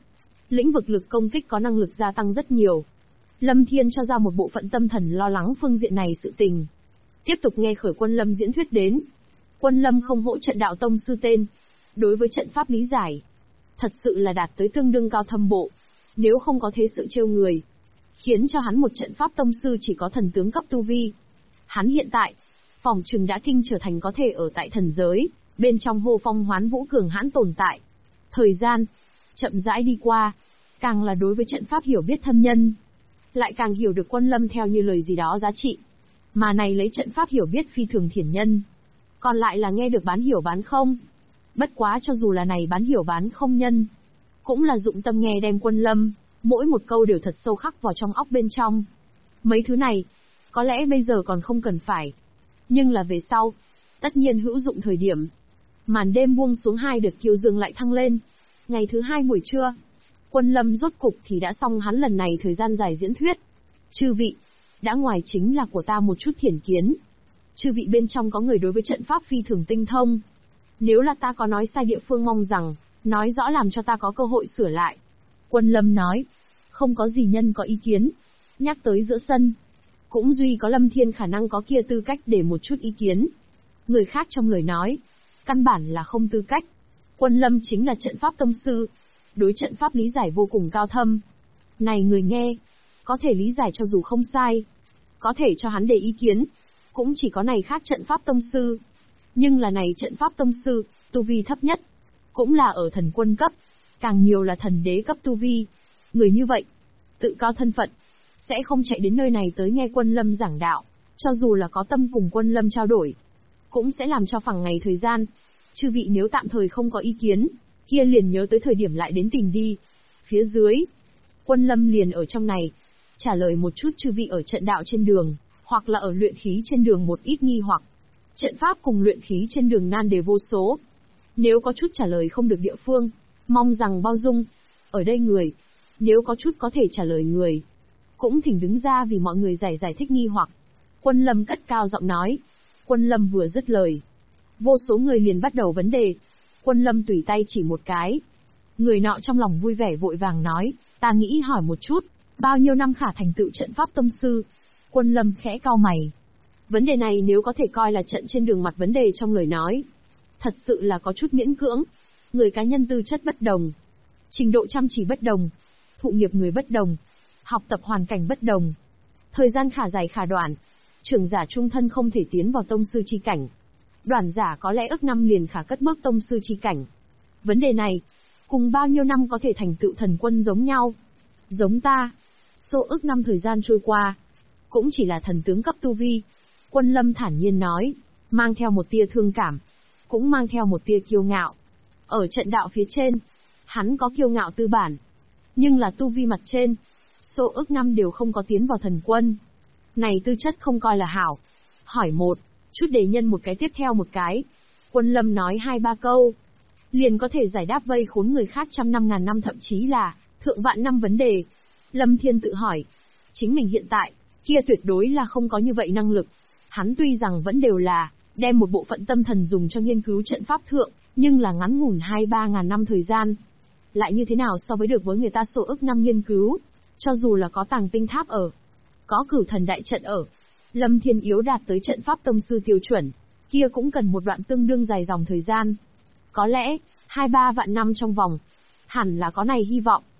Lĩnh vực lực công kích có năng lực gia tăng rất nhiều. Lâm Thiên cho ra một bộ phận tâm thần lo lắng phương diện này sự tình. Tiếp tục nghe khởi Quân Lâm diễn thuyết đến. Quân Lâm không hỗ trận đạo tông sư tên. Đối với trận pháp lý giải, thật sự là đạt tới tương đương cao thâm bộ. Nếu không có thế sự trêu người, khiến cho hắn một trận pháp tông sư chỉ có thần tướng cấp tu vi. Hắn hiện tại, phỏng chừng đã kinh trở thành có thể ở tại thần giới, bên trong hô phong hoán vũ cường hãn tồn tại. Thời gian chậm rãi đi qua, càng là đối với trận pháp hiểu biết thâm nhân, lại càng hiểu được Quân Lâm theo như lời gì đó giá trị. Mà này lấy trận pháp hiểu biết phi thường thiển nhân, còn lại là nghe được bán hiểu bán không. Bất quá cho dù là này bán hiểu bán không nhân, cũng là dụng tâm nghe đem Quân Lâm, mỗi một câu đều thật sâu khắc vào trong óc bên trong. Mấy thứ này, có lẽ bây giờ còn không cần phải, nhưng là về sau, tất nhiên hữu dụng thời điểm. Màn đêm buông xuống, hai đợt kiều dương lại thăng lên. Ngày thứ hai buổi trưa, Quân Lâm rốt cục thì đã xong hắn lần này thời gian dài diễn thuyết. Chư vị, đã ngoài chính là của ta một chút thiển kiến. Chư vị bên trong có người đối với trận pháp phi thường tinh thông. Nếu là ta có nói sai địa phương mong rằng, nói rõ làm cho ta có cơ hội sửa lại. Quân Lâm nói, không có gì nhân có ý kiến. Nhắc tới giữa sân, cũng duy có Lâm Thiên khả năng có kia tư cách để một chút ý kiến. Người khác trong lời nói, căn bản là không tư cách. Quân Lâm chính là trận pháp tông sư, đối trận pháp lý giải vô cùng cao thâm. Này người nghe, có thể lý giải cho dù không sai, có thể cho hắn để ý kiến, cũng chỉ có này khác trận pháp tông sư. Nhưng là này trận pháp tông sư, tu vi thấp nhất, cũng là ở thần quân cấp, càng nhiều là thần đế cấp tu vi. Người như vậy, tự cao thân phận, sẽ không chạy đến nơi này tới nghe Quân Lâm giảng đạo, cho dù là có tâm cùng Quân Lâm trao đổi, cũng sẽ làm cho phẳng ngày thời gian. Chư vị nếu tạm thời không có ý kiến, kia liền nhớ tới thời điểm lại đến tìm đi. Phía dưới, Quân Lâm liền ở trong này, trả lời một chút chư vị ở trận đạo trên đường, hoặc là ở luyện khí trên đường một ít nghi hoặc. Trận pháp cùng luyện khí trên đường nan đề vô số. Nếu có chút trả lời không được địa phương, mong rằng bao dung. Ở đây người, nếu có chút có thể trả lời người, cũng thỉnh đứng ra vì mọi người giải thích nghi hoặc. Quân Lâm cất cao giọng nói. Quân Lâm vừa dứt lời, vô số người liền bắt đầu vấn đề. Quân Lâm tùy tay chỉ một cái. Người nọ trong lòng vui vẻ vội vàng nói, ta nghĩ hỏi một chút, bao nhiêu năm khả thành tựu trận pháp tông sư? Quân Lâm khẽ cau mày. Vấn đề này nếu có thể coi là trận trên đường mặt vấn đề trong lời nói, thật sự là có chút miễn cưỡng. Người cá nhân tư chất bất đồng, trình độ chăm chỉ bất đồng, thụ nghiệp người bất đồng, học tập hoàn cảnh bất đồng, thời gian khả dài khả đoạn. Trưởng giả trung thân không thể tiến vào tông sư chi cảnh, đoản giả có lẽ ước năm liền khả cất bước tông sư chi cảnh. Vấn đề này, cùng bao nhiêu năm có thể thành tựu thần quân giống nhau. Giống ta, số ước năm thời gian trôi qua, cũng chỉ là thần tướng cấp tu vi. Quân Lâm thản nhiên nói, mang theo một tia thương cảm, cũng mang theo một tia kiêu ngạo. Ở trận đạo phía trên, hắn có kiêu ngạo tư bản, nhưng là tu vi mặt trên, số ước năm đều không có tiến vào thần quân. Này tư chất không coi là hảo. Hỏi một chút đề nhân một cái tiếp theo một cái. Quân Lâm nói 2-3 câu, liền có thể giải đáp vây khốn người khác trăm năm ngàn năm thậm chí là thượng vạn năm vấn đề. Lâm Thiên tự hỏi, chính mình hiện tại, kia tuyệt đối là không có như vậy năng lực. Hắn tuy rằng vẫn đều là đem một bộ phận tâm thần dùng cho nghiên cứu trận pháp thượng, nhưng là ngắn ngủn 2-3 ngàn năm thời gian. Lại như thế nào so với được với người ta số ức năm nghiên cứu, cho dù là có tàng tinh tháp ở, có cửu thần đại trận ở, Lâm Thiên yếu đạt tới trận pháp tông sư tiêu chuẩn, kia cũng cần một đoạn tương đương dài dòng thời gian. Có lẽ, 2-3 vạn năm trong vòng, hẳn là có này hy vọng.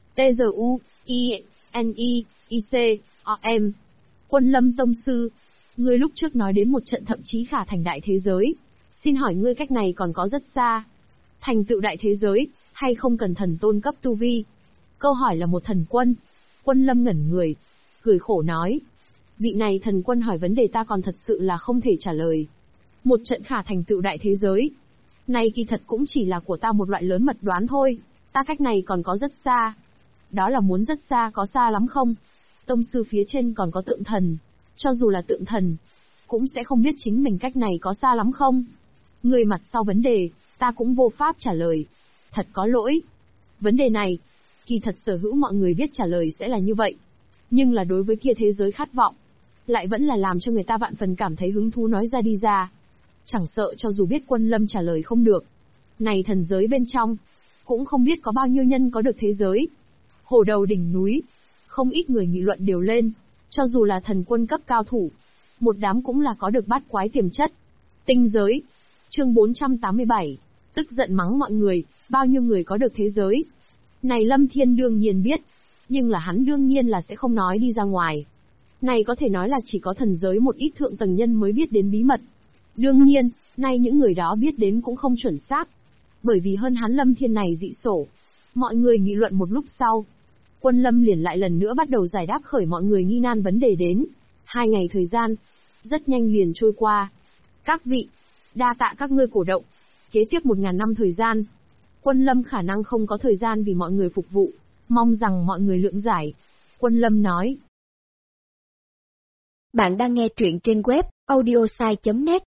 T-Z-U-I-N-I-I-C-O-M Quân Lâm tông sư, ngươi lúc trước nói đến một trận thậm chí khả thành đại thế giới. Xin hỏi ngươi cách này còn có rất xa. Thành tựu đại thế giới, hay không cần thần tôn cấp tu vi? Câu hỏi là một thần quân. Quân Lâm ngẩn người, cười khổ nói. Vị này thần quân hỏi vấn đề ta còn thật sự là không thể trả lời. Một trận khả thành tựu đại thế giới. Này kỳ thật cũng chỉ là của ta một loại lớn mật đoán thôi. Ta cách này còn có rất xa. Đó là muốn rất xa có xa lắm không? Tông sư phía trên còn có tượng thần. Cho dù là tượng thần, cũng sẽ không biết chính mình cách này có xa lắm không? Người mặt sau vấn đề, ta cũng vô pháp trả lời. Thật có lỗi. Vấn đề này, kỳ thật sở hữu mọi người biết trả lời sẽ là như vậy. Nhưng là đối với kia thế giới khát vọng, lại vẫn là làm cho người ta vạn phần cảm thấy hứng thú nói ra đi ra. Chẳng sợ cho dù biết Quân Lâm trả lời không được. Này thần giới bên trong, cũng không biết có bao nhiêu nhân có được thế giới. Hổ đầu đỉnh núi, không ít người nghị luận đều lên, cho dù là thần quân cấp cao thủ, một đám cũng là có được bát quái tiềm chất. Tinh giới. Chương 487. Tức giận mắng mọi người, bao nhiêu người có được thế giới. Này Lâm Thiên đương nhiên biết, nhưng là hắn đương nhiên là sẽ không nói đi ra ngoài. Này có thể nói là chỉ có thần giới một ít thượng tầng nhân mới biết đến bí mật. Đương nhiên, nay những người đó biết đến cũng không chuẩn xác. Bởi vì hơn hắn Lâm Thiên này dị sổ. Mọi người nghị luận một lúc sau. Quân Lâm liền lại lần nữa bắt đầu giải đáp khởi mọi người nghi nan vấn đề đến. 2 ngày thời gian, rất nhanh liền trôi qua. Các vị, đa tạ các ngươi cổ động. Kế tiếp 1000 năm thời gian, Quân Lâm khả năng không có thời gian vì mọi người phục vụ. Mong rằng mọi người lượng giải. Quân Lâm nói. Bạn đang nghe truyện trên web audiosai.net.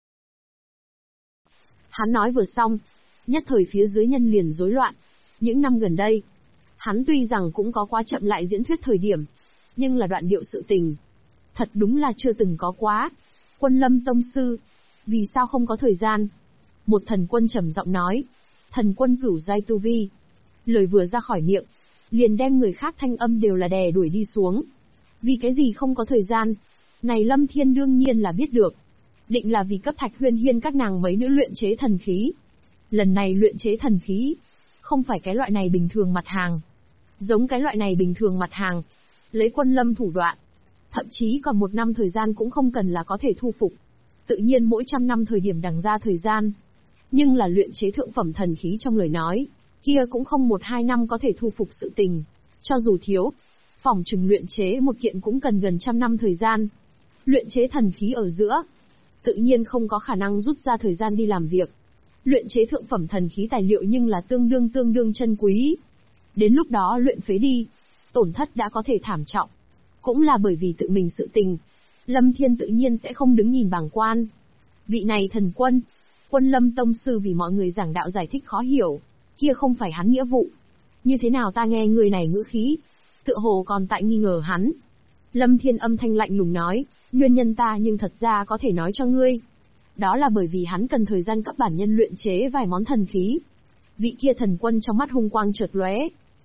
Hắn nói vừa xong, nhất thời phía dưới nhân liền rối loạn. Những năm gần đây, hắn tuy rằng cũng có quá chậm lại diễn thuyết thời điểm, nhưng là đoạn điệu sự tình. Thật đúng là chưa từng có quá. Quân Lâm tông sư, vì sao không có thời gian? Một thần quân trầm giọng nói. Thần quân cửu giai tu vi. Lời vừa ra khỏi miệng, liền đem người khác thanh âm đều là đè đuổi đi xuống. Vì cái gì không có thời gian? Này Lâm Thiên đương nhiên là biết được. Định là vì cấp Thạch Huyên Hiên các nàng mấy nữ luyện chế thần khí. Lần này luyện chế thần khí, không phải cái loại này bình thường mặt hàng. Giống cái loại này bình thường mặt hàng, lấy Quân Lâm thủ đoạn, thậm chí còn 1 năm thời gian cũng không cần là có thể thu phục. Tự nhiên mỗi 100 năm thời điểm đằng ra thời gian. Nhưng là luyện chế thượng phẩm thần khí trong lời nói, kia cũng không 1-2 năm có thể thu phục sự tình. Cho dù thiếu, phỏng chừng luyện chế một kiện cũng cần gần 100 năm thời gian. Luyện chế thần khí ở giữa, tự nhiên không có khả năng rút ra thời gian đi làm việc. Luyện chế thượng phẩm thần khí tài liệu nhưng là tương đương chân quý. Đến lúc đó luyện phế đi, tổn thất đã có thể thảm trọng. Cũng là bởi vì tự mình sự tình, Lâm Thiên tự nhiên sẽ không đứng nhìn bàng quan. Vị này thần quân, Quân Lâm tông sư vì mọi người giảng đạo giải thích khó hiểu, kia không phải hắn nghĩa vụ. Như thế nào ta nghe người này ngữ khí, tựa hồ còn tại nghi ngờ hắn. Lâm Thiên âm thanh lạnh lùng nói, nguyên nhân ta nhưng thật ra có thể nói cho ngươi. Đó là bởi vì hắn cần thời gian cấp bản nhân luyện chế vài món thần khí. Vị kia thần quân trong mắt hung quang chợt lóe,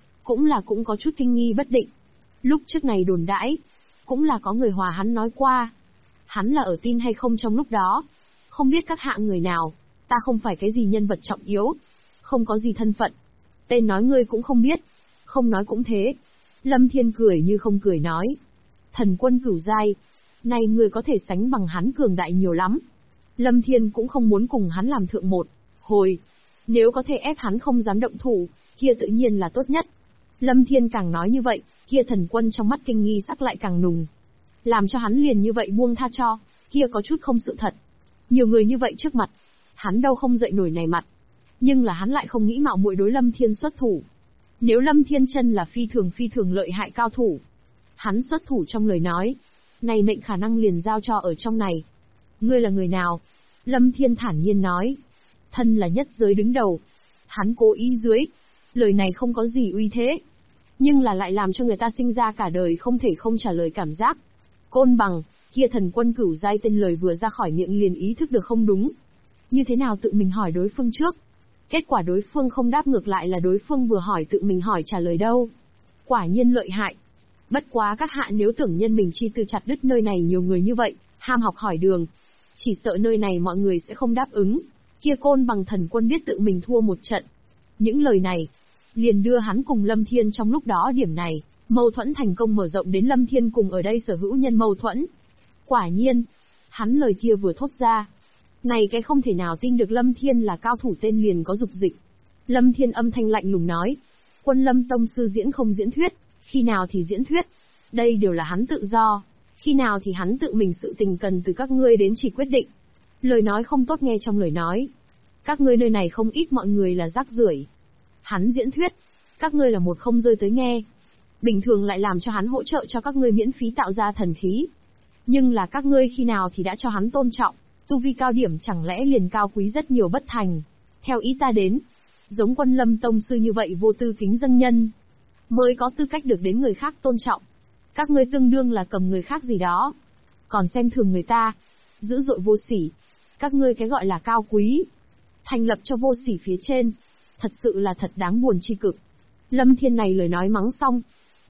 cũng có chút kinh nghi bất định. Lúc trước này đồn đãi, cũng là có người hòa hắn nói qua. Hắn là ở tin hay không trong lúc đó, không biết các hạng người nào, ta không phải cái gì nhân vật trọng yếu, không có gì thân phận. Tên nói ngươi cũng không biết, không nói cũng thế. Lâm Thiên cười như không cười nói. Thần quân cửu giai, này người có thể sánh bằng hắn cường đại nhiều lắm. Lâm Thiên cũng không muốn cùng hắn làm thượng một hồi. Nếu có thể ép hắn không dám động thủ, kia tự nhiên là tốt nhất. Lâm Thiên càng nói như vậy, kia thần quân trong mắt kinh nghi sắc lại càng nùng. Làm cho hắn liền như vậy buông tha cho, kia có chút không sự thật. Nhiều người như vậy trước mặt, hắn đâu không dậy nổi này mặt. Nhưng là hắn lại không nghĩ mạo muội đối Lâm Thiên xuất thủ. Nếu Lâm Thiên chân là phi thường lợi hại cao thủ, hắn xuất thủ trong lời nói, này mệnh khả năng liền giao cho ở trong này. Ngươi là người nào? Lâm Thiên thản nhiên nói. Thân là nhất giới đứng đầu. Hắn cố ý dưới. Lời này không có gì uy thế, nhưng là lại làm cho người ta sinh ra cả đời không thể không trả lời cảm giác. Côn bằng, kia thần quân cửu giai tên lời vừa ra khỏi miệng liền ý thức được không đúng. Như thế nào tự mình hỏi đối phương trước? Kết quả đối phương không đáp, ngược lại là đối phương vừa hỏi tự mình hỏi trả lời đâu. Quả nhiên lợi hại. Bất quá các hạ nếu tưởng nhân mình chi từ chặt đứt nơi này nhiều người như vậy, ham học hỏi đường, chỉ sợ nơi này mọi người sẽ không đáp ứng. Kia côn bằng thần quân biết tự mình thua một trận. Những lời này, liền đưa hắn cùng Lâm Thiên trong lúc đó điểm này, mâu thuẫn thành công mở rộng đến Lâm Thiên cùng ở đây sở hữu nhân mâu thuẫn. Quả nhiên, hắn lời kia vừa thốt ra. Này cái không thể nào tin được Lâm Thiên là cao thủ tên liền có dục dịch. Lâm Thiên âm thanh lạnh lùng nói. Quân Lâm tông sư diễn không diễn thuyết, khi nào thì diễn thuyết. Đây đều là hắn tự do. Khi nào thì hắn tự mình sự tình cần từ các ngươi đến chỉ quyết định. Lời nói không tốt nghe trong lời nói. Các ngươi nơi này không ít mọi người là rác rưởi. Hắn diễn thuyết, các ngươi là một không rơi tới nghe. Bình thường lại làm cho hắn hỗ trợ cho các ngươi miễn phí tạo ra thần khí. Nhưng là các ngươi khi nào thì đã cho hắn tôn trọng, tu vi cao điểm chẳng lẽ liền cao quý rất nhiều bất thành. Theo ý ta đến, giống Quân Lâm tông sư như vậy vô tư kính dân nhân, mới có tư cách được đến người khác tôn trọng. Các ngươi tương đương là cầm người khác gì đó, còn xem thường người ta, dữ dội vô sỉ. Các ngươi cái gọi là cao quý, thành lập cho vô sỉ phía trên, thật sự là thật đáng buồn chi cực. Lâm Thiên này lời nói mắng xong,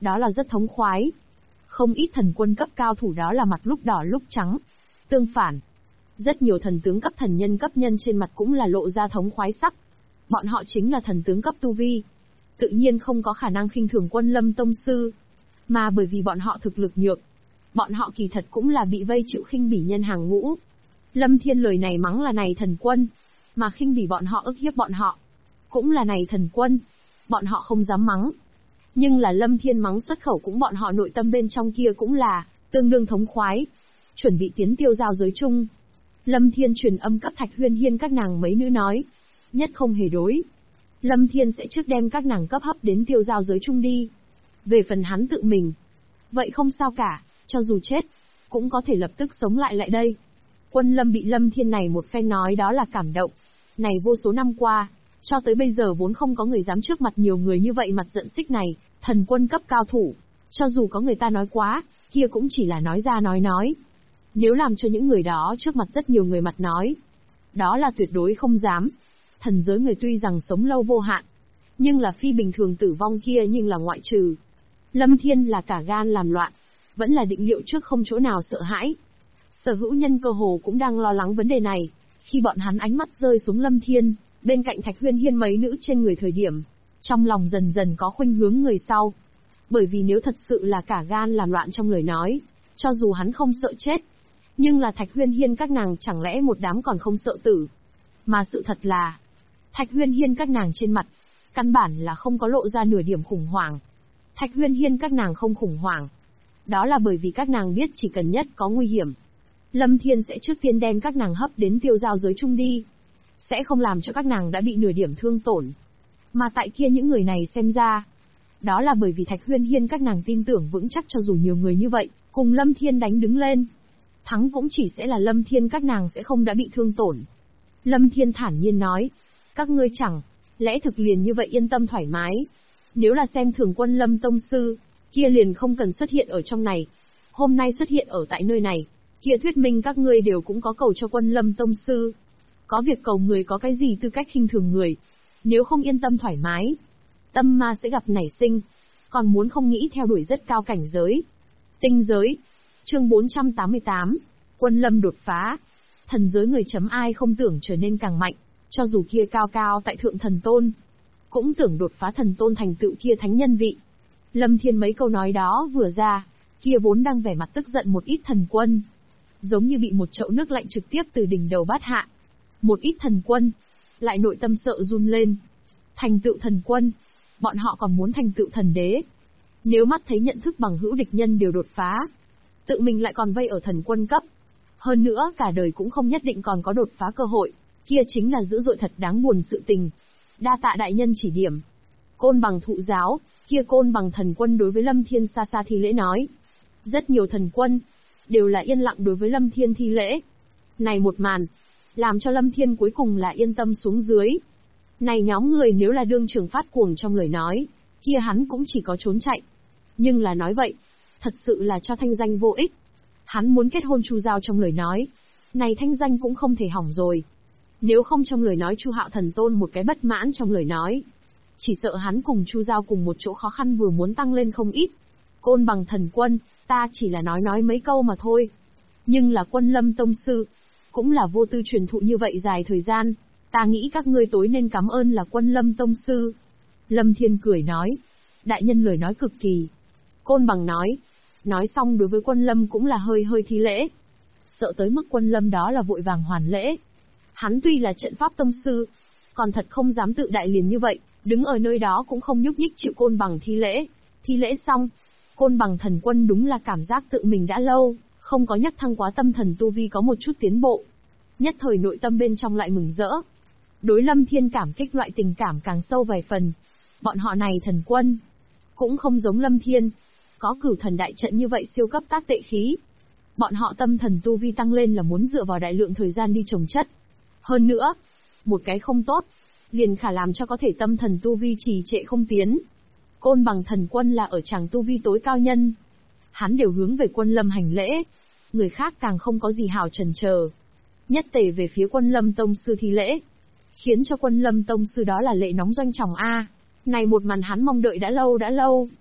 đó là rất thống khoái. Không ít thần quân cấp cao thủ đó là mặt lúc đỏ lúc trắng. Tương phản, rất nhiều thần tướng cấp thần nhân cấp nhân trên mặt cũng là lộ ra thống khoái sắc. Bọn họ chính là thần tướng cấp tu vi. Tự nhiên không có khả năng khinh thường Quân Lâm tông sư. Mà bởi vì bọn họ thực lực nhược, bọn họ kỳ thật cũng là bị vây chịu khinh bỉ nhân hàng ngũ. Lâm Thiên lời này mắng là này thần quân, mà khinh bỉ bọn họ ức hiếp bọn họ. Cũng là này thần quân, bọn họ không dám mắng. Nhưng là Lâm Thiên mắng xuất khẩu cũng bọn họ nội tâm bên trong kia cũng là tương đương thống khoái. Chuẩn bị tiến tiêu giao giới chung. Lâm Thiên truyền âm cấp Thạch Huyên Hiên các nàng mấy nữ nói. Nhất không hề đối. Lâm Thiên sẽ trước đem các nàng cấp hấp đến tiêu giao giới chung đi. Về phần hắn tự mình, vậy không sao cả, cho dù chết, cũng có thể lập tức sống lại lại đây. Quân Lâm bị Lâm Thiên này một phen nói đó là cảm động. Này vô số năm qua, cho tới bây giờ vốn không có người dám trước mặt nhiều người như vậy mặt giận xích này, thần quân cấp cao thủ. Cho dù có người ta nói quá, kia cũng chỉ là nói ra nói. Nếu làm cho những người đó trước mặt rất nhiều người mặt nói, đó là tuyệt đối không dám. Thần giới người tuy rằng sống lâu vô hạn, nhưng là phi bình thường tử vong kia nhưng là ngoại trừ. Lâm Thiên là cả gan làm loạn, vẫn là định liệu trước không chỗ nào sợ hãi. Sở hữu nhân cơ hồ cũng đang lo lắng vấn đề này, khi bọn hắn ánh mắt rơi xuống Lâm Thiên, bên cạnh Thạch Huyên Hiên mấy nữ trên người thời điểm, trong lòng dần dần có khuynh hướng người sau. Bởi vì nếu thật sự là cả gan làm loạn trong lời nói, cho dù hắn không sợ chết, nhưng là Thạch Huyên Hiên các nàng chẳng lẽ một đám còn không sợ tử. Mà sự thật là, Thạch Huyên Hiên các nàng trên mặt, căn bản là không có lộ ra nửa điểm khủng hoảng. Thạch Huyên Hiên các nàng không khủng hoảng. Đó là bởi vì các nàng biết chỉ cần nhất có nguy hiểm, Lâm Thiên sẽ trước tiên đem các nàng hấp đến tiêu giao giới chung đi. Sẽ không làm cho các nàng đã bị nửa điểm thương tổn. Mà tại kia những người này xem ra, đó là bởi vì Thạch Huyên Hiên các nàng tin tưởng vững chắc cho dù nhiều người như vậy, cùng Lâm Thiên đánh đứng lên, thắng cũng chỉ sẽ là Lâm Thiên các nàng sẽ không đã bị thương tổn. Lâm Thiên thản nhiên nói, các ngươi chẳng lẽ thực liền như vậy yên tâm thoải mái. Nếu là xem thường Quân Lâm tông sư, kia liền không cần xuất hiện ở trong này. Hôm nay xuất hiện ở tại nơi này, kia thuyết minh các ngươi đều cũng có cầu cho Quân Lâm tông sư. Có việc cầu người có cái gì tư cách khinh thường người. Nếu không yên tâm thoải mái, tâm ma sẽ gặp nảy sinh. Còn muốn không nghĩ theo đuổi rất cao cảnh giới. Tinh giới. Chương 488. Quân Lâm đột phá. Thần giới người chấm ai không tưởng trở nên càng mạnh. Cho dù kia cao cao tại thượng thần tôn, cũng tưởng đột phá thần tôn thành tựu kia thánh nhân vị. Lâm Thiên mấy câu nói đó vừa ra, kia vốn đang vẻ mặt tức giận một ít thần quân, giống như bị một chậu nước lạnh trực tiếp từ đỉnh đầu bát hạ. Một ít thần quân, lại nội tâm sợ run lên. Thành tựu thần quân, bọn họ còn muốn thành tựu thần đế. Nếu mắt thấy nhận thức bằng hữu địch nhân đều đột phá, tự mình lại còn vây ở thần quân cấp. Hơn nữa cả đời cũng không nhất định còn có đột phá cơ hội, kia chính là dữ dội thật đáng buồn sự tình. Đa tạ đại nhân chỉ điểm. Côn Bằng thụ giáo, kia Côn Bằng thần quân đối với Lâm Thiên xa xa thi lễ nói. Rất nhiều thần quân, đều là yên lặng đối với Lâm Thiên thi lễ. Này một màn, làm cho Lâm Thiên cuối cùng là yên tâm xuống dưới. Này nhóm người nếu là đương trường phát cuồng trong lời nói, kia hắn cũng chỉ có trốn chạy. Nhưng là nói vậy, thật sự là cho thanh danh vô ích. Hắn muốn kết hôn Chu Giao trong lời nói, này thanh danh cũng không thể hỏng rồi. Nếu không trong lời nói Chu Hạo thần tôn một cái bất mãn trong lời nói, chỉ sợ hắn cùng Chu Giao cùng một chỗ khó khăn vừa muốn tăng lên không ít. Côn Bằng thần quân, ta chỉ là nói mấy câu mà thôi. Nhưng là Quân Lâm tông sư, cũng là vô tư truyền thụ như vậy dài thời gian, ta nghĩ các ngươi tối nên cảm ơn là Quân Lâm tông sư. Lâm Thiên cười nói, đại nhân lời nói cực kỳ. Côn Bằng nói xong đối với Quân Lâm cũng là hơi thi lễ. Sợ tới mức Quân Lâm đó là vội vàng hoàn lễ. Hắn tuy là trận pháp tông sư, còn thật không dám tự đại liền như vậy, đứng ở nơi đó cũng không nhúc nhích chịu Côn Bằng thi lễ. Thi lễ xong, Côn Bằng thần quân đúng là cảm giác tự mình đã lâu không có nhắc thăng quá tâm thần tu vi có một chút tiến bộ. Nhất thời nội tâm bên trong lại mừng rỡ. Đối Lâm Thiên cảm kích loại tình cảm càng sâu vài phần. Bọn họ này thần quân, cũng không giống Lâm Thiên, có cửu thần đại trận như vậy siêu cấp tác tệ khí. Bọn họ tâm thần tu vi tăng lên là muốn dựa vào đại lượng thời gian đi trồng chất. Hơn nữa, một cái không tốt, liền khả làm cho có thể tâm thần tu vi trì trệ không tiến. Côn Bằng thần quân là ở tràng tu vi tối cao nhân. Hắn đều hướng về Quân Lâm hành lễ. Người khác càng không có gì hào chần chờ, nhất tề về phía Quân Lâm tông sư thi lễ. Khiến cho Quân Lâm tông sư đó là lệ nóng doanh trọng a. Này một màn hắn mong đợi đã lâu.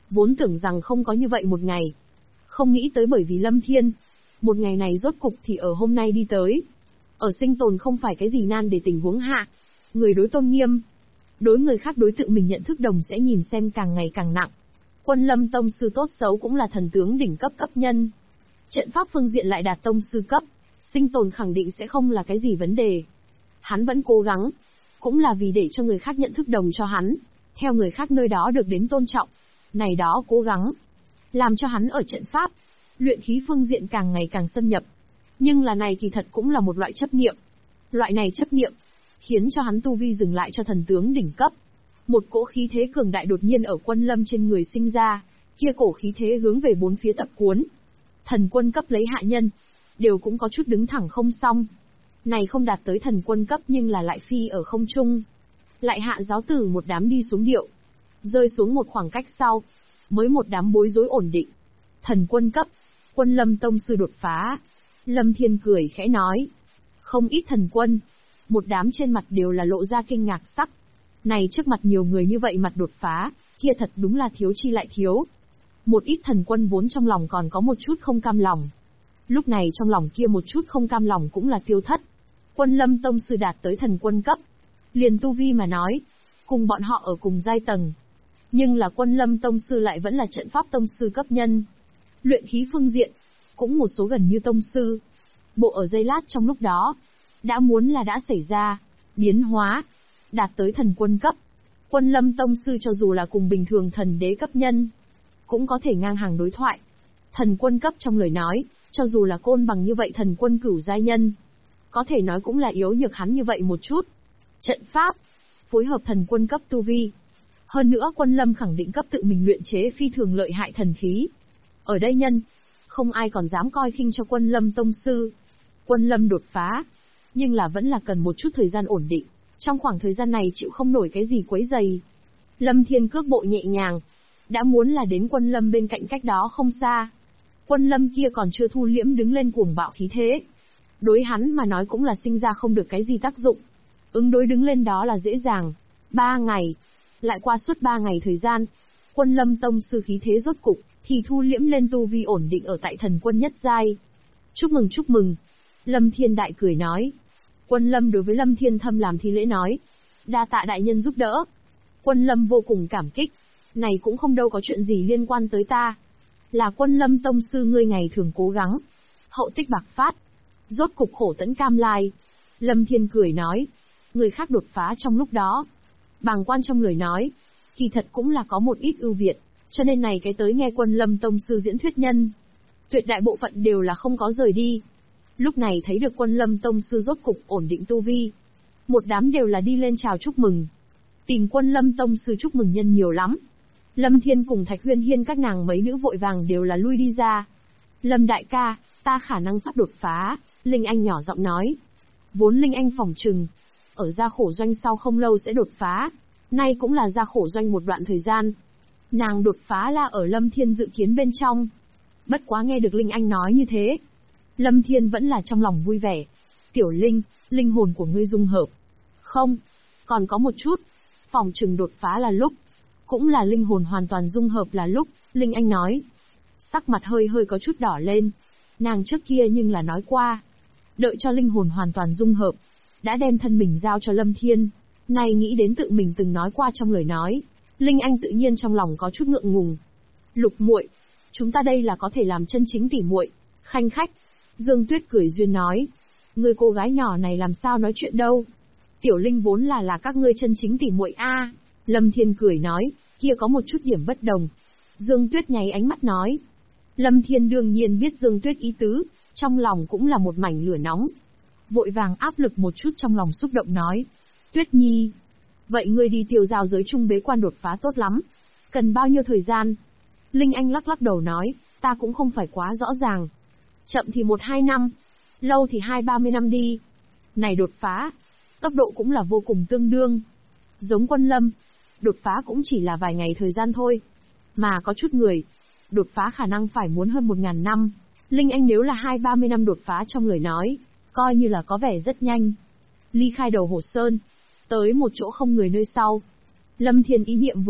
Vốn tưởng rằng không có như vậy một ngày. Không nghĩ tới bởi vì Lâm Thiên. Một ngày này rốt cục thì ở hôm nay đi tới. Ở sinh tồn không phải cái gì nan để tình huống hạ. Người đối tôn nghiêm. Đối người khác đối tự mình nhận thức đồng sẽ nhìn xem càng ngày càng nặng. Quân Lâm tông sư tốt xấu cũng là thần tướng đỉnh cấp cấp nhân. Trận pháp phương diện lại đạt tông sư cấp. Sinh tồn khẳng định sẽ không là cái gì vấn đề. Hắn vẫn cố gắng. Cũng là vì để cho người khác nhận thức đồng cho hắn. Theo người khác nơi đó được đến tôn trọng. Này đó cố gắng. Làm cho hắn ở trận pháp. Luyện khí phương diện càng ngày càng xâm nhập. Nhưng là này kỳ thật cũng là một loại chấp niệm. Loại này chấp niệm. Khiến cho hắn tu vi dừng lại cho thần tướng đỉnh cấp. Một cỗ khí thế cường đại đột nhiên ở Quân Lâm trên người sinh ra. Kia cổ khí thế hướng về bốn phía tập cuốn. Thần quân cấp lấy hạ nhân. Đều cũng có chút đứng thẳng không xong. Này không đạt tới thần quân cấp nhưng là lại phi ở không trung. Lại hạ giáo tử một đám đi xuống điệu. Rơi xuống một khoảng cách sau. Mới một đám bối rối ổn định. Thần quân cấp. Quân Lâm tông sư đột phá. Lâm Thiên cười khẽ nói. Không ít thần quân. Một đám trên mặt đều là lộ ra kinh ngạc sắc. Này trước mặt nhiều người như vậy mặt đột phá, kia thật đúng là thiếu chi lại thiếu. Một ít thần quân vốn trong lòng còn có một chút không cam lòng. Lúc này trong lòng kia một chút không cam lòng cũng là tiêu thất. Quân Lâm tông sư đạt tới thần quân cấp. Liền tu vi mà nói, cùng bọn họ ở cùng giai tầng. Nhưng là Quân Lâm tông sư lại vẫn là trận pháp tông sư cấp nhân. Luyện khí phương diện, cũng một số gần như tông sư. Bộ ở giây lát trong lúc đó, đã muốn là đã xảy ra, biến hóa, đạt tới thần quân cấp. Quân Lâm tông sư cho dù là cùng bình thường thần đế cấp nhân, cũng có thể ngang hàng đối thoại. Thần quân cấp trong lời nói, cho dù là côn bằng như vậy thần quân cửu giai nhân, có thể nói cũng là yếu nhược hắn như vậy một chút. Trận pháp, phối hợp thần quân cấp tu vi. Hơn nữa Quân Lâm khẳng định cấp tự mình luyện chế phi thường lợi hại thần khí. Ở đây nhân, không ai còn dám coi khinh cho Quân Lâm tông sư. Quân Lâm đột phá, nhưng là vẫn là cần một chút thời gian ổn định. Trong khoảng thời gian này chịu không nổi cái gì quấy dày. Lâm Thiên cước bộ nhẹ nhàng, đã muốn là đến Quân Lâm bên cạnh cách đó không xa. Quân Lâm kia còn chưa thu liễm đứng lên cuồng bạo khí thế. Đối hắn mà nói cũng là sinh ra không được cái gì tác dụng. Ứng đối đứng lên đó là dễ dàng. 3 ngày. Lại qua suốt 3 ngày thời gian. Quân Lâm tông sư khí thế rốt cục, thì thu liễm lên tu vi ổn định ở tại thần quân nhất giai. Chúc mừng chúc mừng. Lâm Thiên đại cười nói. Quân Lâm đối với Lâm Thiên thâm làm thi lễ nói. Đa tạ đại nhân giúp đỡ. Quân Lâm vô cùng cảm kích. Này cũng không đâu có chuyện gì liên quan tới ta. Là Quân Lâm tông sư ngươi ngày thường cố gắng. Hậu tích bạc phát. Rốt cục khổ tẫn cam lai. Lâm Thiên cười nói. Người khác đột phá trong lúc đó. Bàng quan trong lời nói. Kỳ thật cũng là có một ít ưu việt. Cho nên này cái tới nghe Quân Lâm tông sư diễn thuyết nhân. Tuyệt đại bộ phận đều là không có rời đi. Lúc này thấy được Quân Lâm tông sư rốt cục ổn định tu vi. Một đám đều là đi lên chào chúc mừng. Tìm Quân Lâm tông sư chúc mừng nhân nhiều lắm. Lâm Thiên cùng Thạch Huyên Hiên các nàng mấy nữ vội vàng đều là lui đi ra. Lâm đại ca, ta khả năng sắp đột phá, Linh Anh nhỏ giọng nói. Vốn Linh Anh phỏng chừng, ở gia khổ doanh sau không lâu sẽ đột phá. Nay cũng là gia khổ doanh một đoạn thời gian. Nàng đột phá là ở Lâm Thiên dự kiến bên trong. Bất quá nghe được Linh Anh nói như thế, Lâm Thiên vẫn là trong lòng vui vẻ. Tiểu Linh, linh hồn của ngươi dung hợp. Không, còn có một chút. Phỏng chừng đột phá là lúc. Cũng là linh hồn hoàn toàn dung hợp là lúc, Linh Anh nói. Sắc mặt hơi hơi có chút đỏ lên. Nàng trước kia nhưng là nói qua. Đợi cho linh hồn hoàn toàn dung hợp. Đã đem thân mình giao cho Lâm Thiên. Nay nghĩ đến tự mình từng nói qua trong lời nói. Linh Anh tự nhiên trong lòng có chút ngượng ngùng. Lục muội, chúng ta đây là có thể làm chân chính tỉ muội, khanh khách. Dương Tuyết cười duyên nói. Người cô gái nhỏ này làm sao nói chuyện đâu. Tiểu Linh vốn là các ngươi chân chính tỉ muội a. Lâm Thiên cười nói, kia có một chút điểm bất đồng. Dương Tuyết nháy ánh mắt nói. Lâm Thiên đương nhiên biết Dương Tuyết ý tứ, trong lòng cũng là một mảnh lửa nóng. Vội vàng áp lực một chút trong lòng xúc động nói. Tuyết Nhi, vậy ngươi đi tiêu giao giới trung bế quan đột phá tốt lắm. Cần bao nhiêu thời gian? Linh Anh lắc lắc đầu nói, ta cũng không phải quá rõ ràng. Chậm thì 1-2 năm, lâu thì 2-30 năm đi. Này đột phá, tốc độ cũng là vô cùng tương đương. Giống Quân Lâm, đột phá cũng chỉ là vài ngày thời gian thôi. Mà có chút người, đột phá khả năng phải muốn hơn 1000 năm. Linh Anh nếu là 2-30 năm đột phá trong lời nói, coi như là có vẻ rất nhanh. Ly khai đầu Hồ Sơn, tới một chỗ không người nơi sau. Lâm Thiên ý niệm vừa động,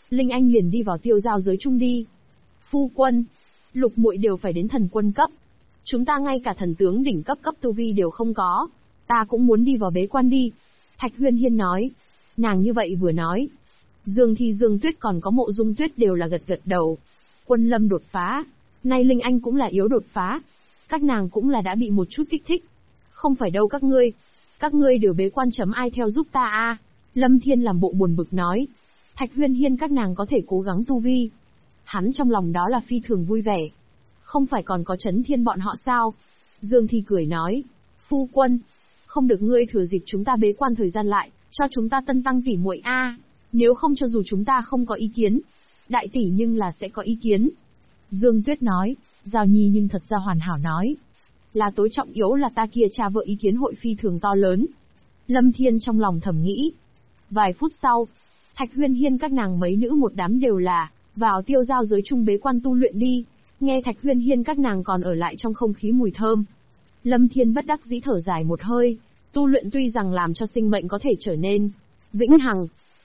Linh Anh liền đi vào tiêu giao giới chung đi. Phu quân, Lục muội đều phải đến thần quân cấp. Chúng ta ngay cả thần tướng đỉnh cấp tu vi đều không có. Ta cũng muốn đi vào bế quan đi. Thạch Huyên Hiên nói. Nàng như vậy vừa nói. Dương Thi Dương Tuyết còn có Mộ Dung Tuyết đều là gật gật đầu. Quân Lâm đột phá. Nay Linh Anh cũng là yếu đột phá. Các nàng cũng là đã bị một chút kích thích. Không phải đâu các ngươi. Các ngươi đều bế quan chấm ai theo giúp ta a? Lâm Thiên làm bộ buồn bực nói. Thạch Huyên Hiên các nàng có thể cố gắng tu vi. Hắn trong lòng đó là phi thường vui vẻ. Không phải còn có Chấn Thiên bọn họ sao? Dương Thi cười nói. Phu quân, không được ngươi thừa dịp chúng ta bế quan thời gian lại, cho chúng ta tân tăng tỉ muội a. Nếu không cho dù chúng ta không có ý kiến, đại tỷ nhưng là sẽ có ý kiến. Dương Tuyết nói. Giao Nhi nhưng thật ra hoàn hảo nói. Là tối trọng yếu là ta kia cha vợ ý kiến hội phi thường to lớn. Lâm Thiên trong lòng thầm nghĩ. Vài phút sau, Thạch Huyên Hiên các nàng mấy nữ một đám đều là vào tiêu giao giới chung bế quan tu luyện đi. Nghe Thạch Huyên Hiên các nàng còn ở lại trong không khí mùi thơm. Lâm Thiên bất đắc dĩ thở dài một hơi. Tu luyện tuy rằng làm cho sinh mệnh có thể trở nên vĩnh hằng,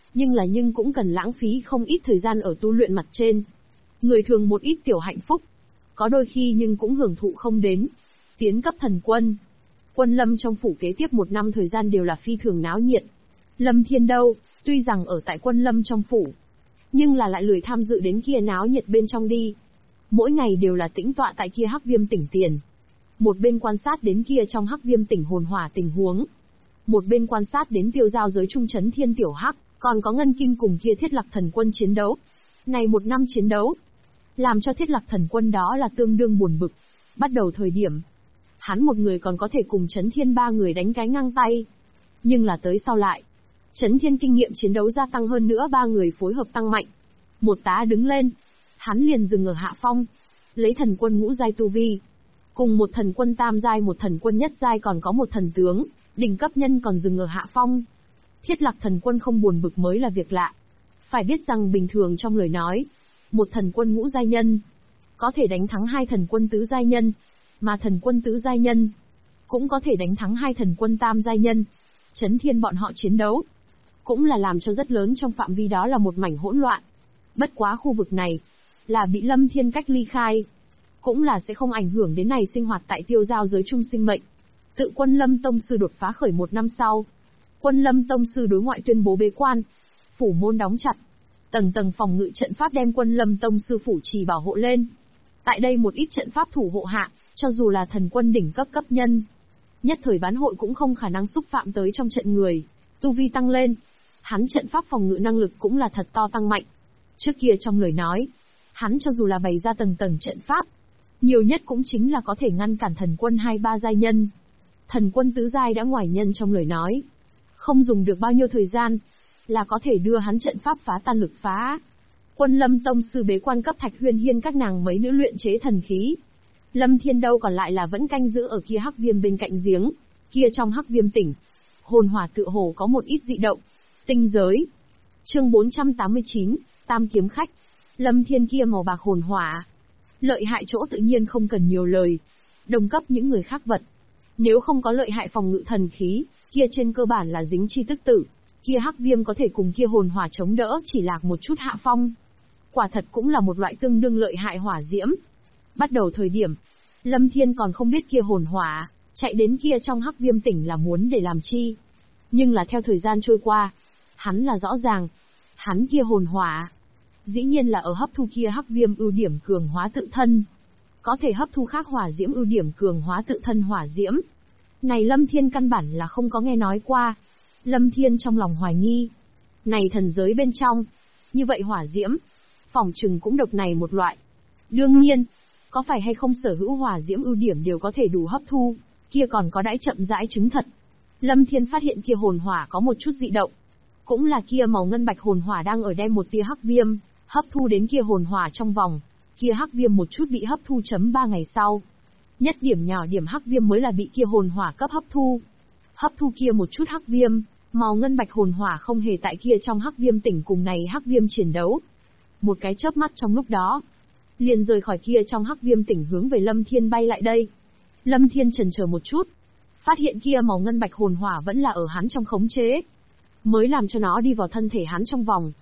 nhưng cũng cần lãng phí không ít thời gian ở tu luyện mặt trên. Người thường một ít tiểu hạnh phúc, có đôi khi nhưng cũng hưởng thụ không đến. Tiến cấp thần quân. Quân Lâm trong phủ kế tiếp 1 năm thời gian đều là phi thường náo nhiệt. Lâm Thiên đâu, tuy rằng ở tại Quân Lâm trong phủ, nhưng là lại lười tham dự đến kia náo nhiệt bên trong đi. Mỗi ngày đều là tĩnh tọa tại kia Hắc Viêm tỉnh tiền. Một bên quan sát đến kia trong Hắc Viêm tỉnh hồn hỏa tình huống. Một bên quan sát đến tiêu giao giới trung Chấn Thiên tiểu hắc, còn có Ngân Kim cùng kia Thiết Lạc thần quân chiến đấu. Này 1 năm chiến đấu, làm cho Thiết Lạc thần quân đó là tương đương buồn bực. Bắt đầu thời điểm, hắn một người còn có thể cùng Chấn Thiên 3 người đánh cái ngang tay. Nhưng là tới sau lại, Chấn Thiên kinh nghiệm chiến đấu gia tăng hơn nữa 3 người phối hợp tăng mạnh. Một tá đứng lên, hắn liền dừng ở hạ phong, lấy thần quân ngũ giai tu vi, cùng một thần quân tam giai, một thần quân nhất giai, còn có một thần tướng đỉnh cấp nhân còn dừng ở hạ phong. Thiết Lạc thần quân không buồn bực mới là việc lạ. Phải biết rằng bình thường trong lời nói, một thần quân ngũ giai nhân có thể đánh thắng 2 thần quân tứ giai nhân, mà thần quân tứ giai nhân cũng có thể đánh thắng 2 thần quân tam giai nhân. Chấn Thiên bọn họ chiến đấu cũng là làm cho rất lớn trong phạm vi đó là một mảnh hỗn loạn. Bất quá khu vực này là bị Lâm Thiên cách ly khai, cũng là sẽ không ảnh hưởng đến này sinh hoạt tại tiêu giao giới trung sinh mệnh. Tự Quân Lâm tông sư đột phá khởi 1 năm sau, Quân Lâm tông sư đối ngoại tuyên bố bế quan, phủ môn đóng chặt, tầng tầng phòng ngự trận pháp đem Quân Lâm tông sư phủ trì bảo hộ lên. Tại đây một ít trận pháp thủ hộ hạ, cho dù là thần quân đỉnh cấp cấp nhân, nhất thời bán hội cũng không khả năng xúc phạm tới trong trận người. Tu vi tăng lên, hắn trận pháp phòng ngự năng lực cũng là thật to tăng mạnh. Trước kia trong lời nói, hắn cho dù là bày ra tầng tầng trận pháp, nhiều nhất cũng chính là có thể ngăn cản thần quân 2-3 giai nhân. Thần quân tứ giai đã ngoài nhân trong lời nói, không dùng được bao nhiêu thời gian, là có thể đưa hắn trận pháp phá tan lực phá. Quân Lâm tông sư bế quan cấp Thạch Huyên Hiên các nàng mấy nữ luyện chế thần khí. Lâm Thiên đâu còn lại là vẫn canh giữ ở kia Hắc Viêm bên cạnh giếng, kia trong Hắc Viêm tỉnh, hồn hỏa tựa hồ có một ít dị động. Tinh giới. Chương 489, Tam kiếm khách. Lâm Thiên kia màu bạc hồn hỏa, lợi hại chỗ tự nhiên không cần nhiều lời, đồng cấp những người khác vật. Nếu không có lợi hại phòng ngự thần khí, kia trên cơ bản là dính chi tức tử, kia Hắc Viêm có thể cùng kia hồn hỏa chống đỡ chỉ lạc một chút hạ phong. Quả thật cũng là một loại tương đương lợi hại hỏa diễm. Bắt đầu thời điểm, Lâm Thiên còn không biết kia hồn hỏa chạy đến kia trong Hắc Viêm tỉnh là muốn để làm chi. Nhưng là theo thời gian trôi qua, hắn là rõ ràng, hắn kia hồn hỏa dĩ nhiên là ở hấp thu kia Hắc Viêm ưu điểm cường hóa tự thân, có thể hấp thu khác hỏa diễm ưu điểm cường hóa tự thân hỏa diễm. Này Lâm Thiên căn bản là không có nghe nói qua. Lâm Thiên trong lòng hoài nghi, này thần giới bên trong, như vậy hỏa diễm, phỏng chừng cũng độc này một loại. Đương nhiên, có phải hay không sở hữu hỏa diễm ưu điểm đều có thể đủ hấp thu, kia còn có đãi chậm rãi chứng thật. Lâm Thiên phát hiện kia hồn hỏa có một chút dị động, cũng là kia màu ngân bạch hồn hỏa đang ở đem một tia Hắc Viêm hấp thu đến kia hồn hỏa trong vòng, kia Hắc Viêm một chút bị hấp thu. 3 ngày sau, nhất điểm nhỏ điểm Hắc Viêm mới là bị kia hồn hỏa cấp hấp thu. Hấp thu kia một chút Hắc Viêm, màu ngân bạch hồn hỏa không hề tại kia trong Hắc Viêm tỉnh cùng này Hắc Viêm chiến đấu. Một cái chớp mắt trong lúc đó, liền rời khỏi kia trong Hắc Viêm tỉnh hướng về Lâm Thiên bay lại đây. Lâm Thiên chần chờ một chút, phát hiện kia màu ngân bạch hồn hỏa vẫn là ở hắn trong khống chế, mới làm cho nó đi vào thân thể hắn trong vòng.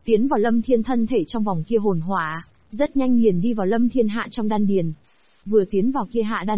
tiến vào Lâm Thiên thân thể trong vòng kia hồn hỏa, rất nhanh liền đi vào Lâm Thiên hạ trong đan điền. Vừa tiến vào kia hạ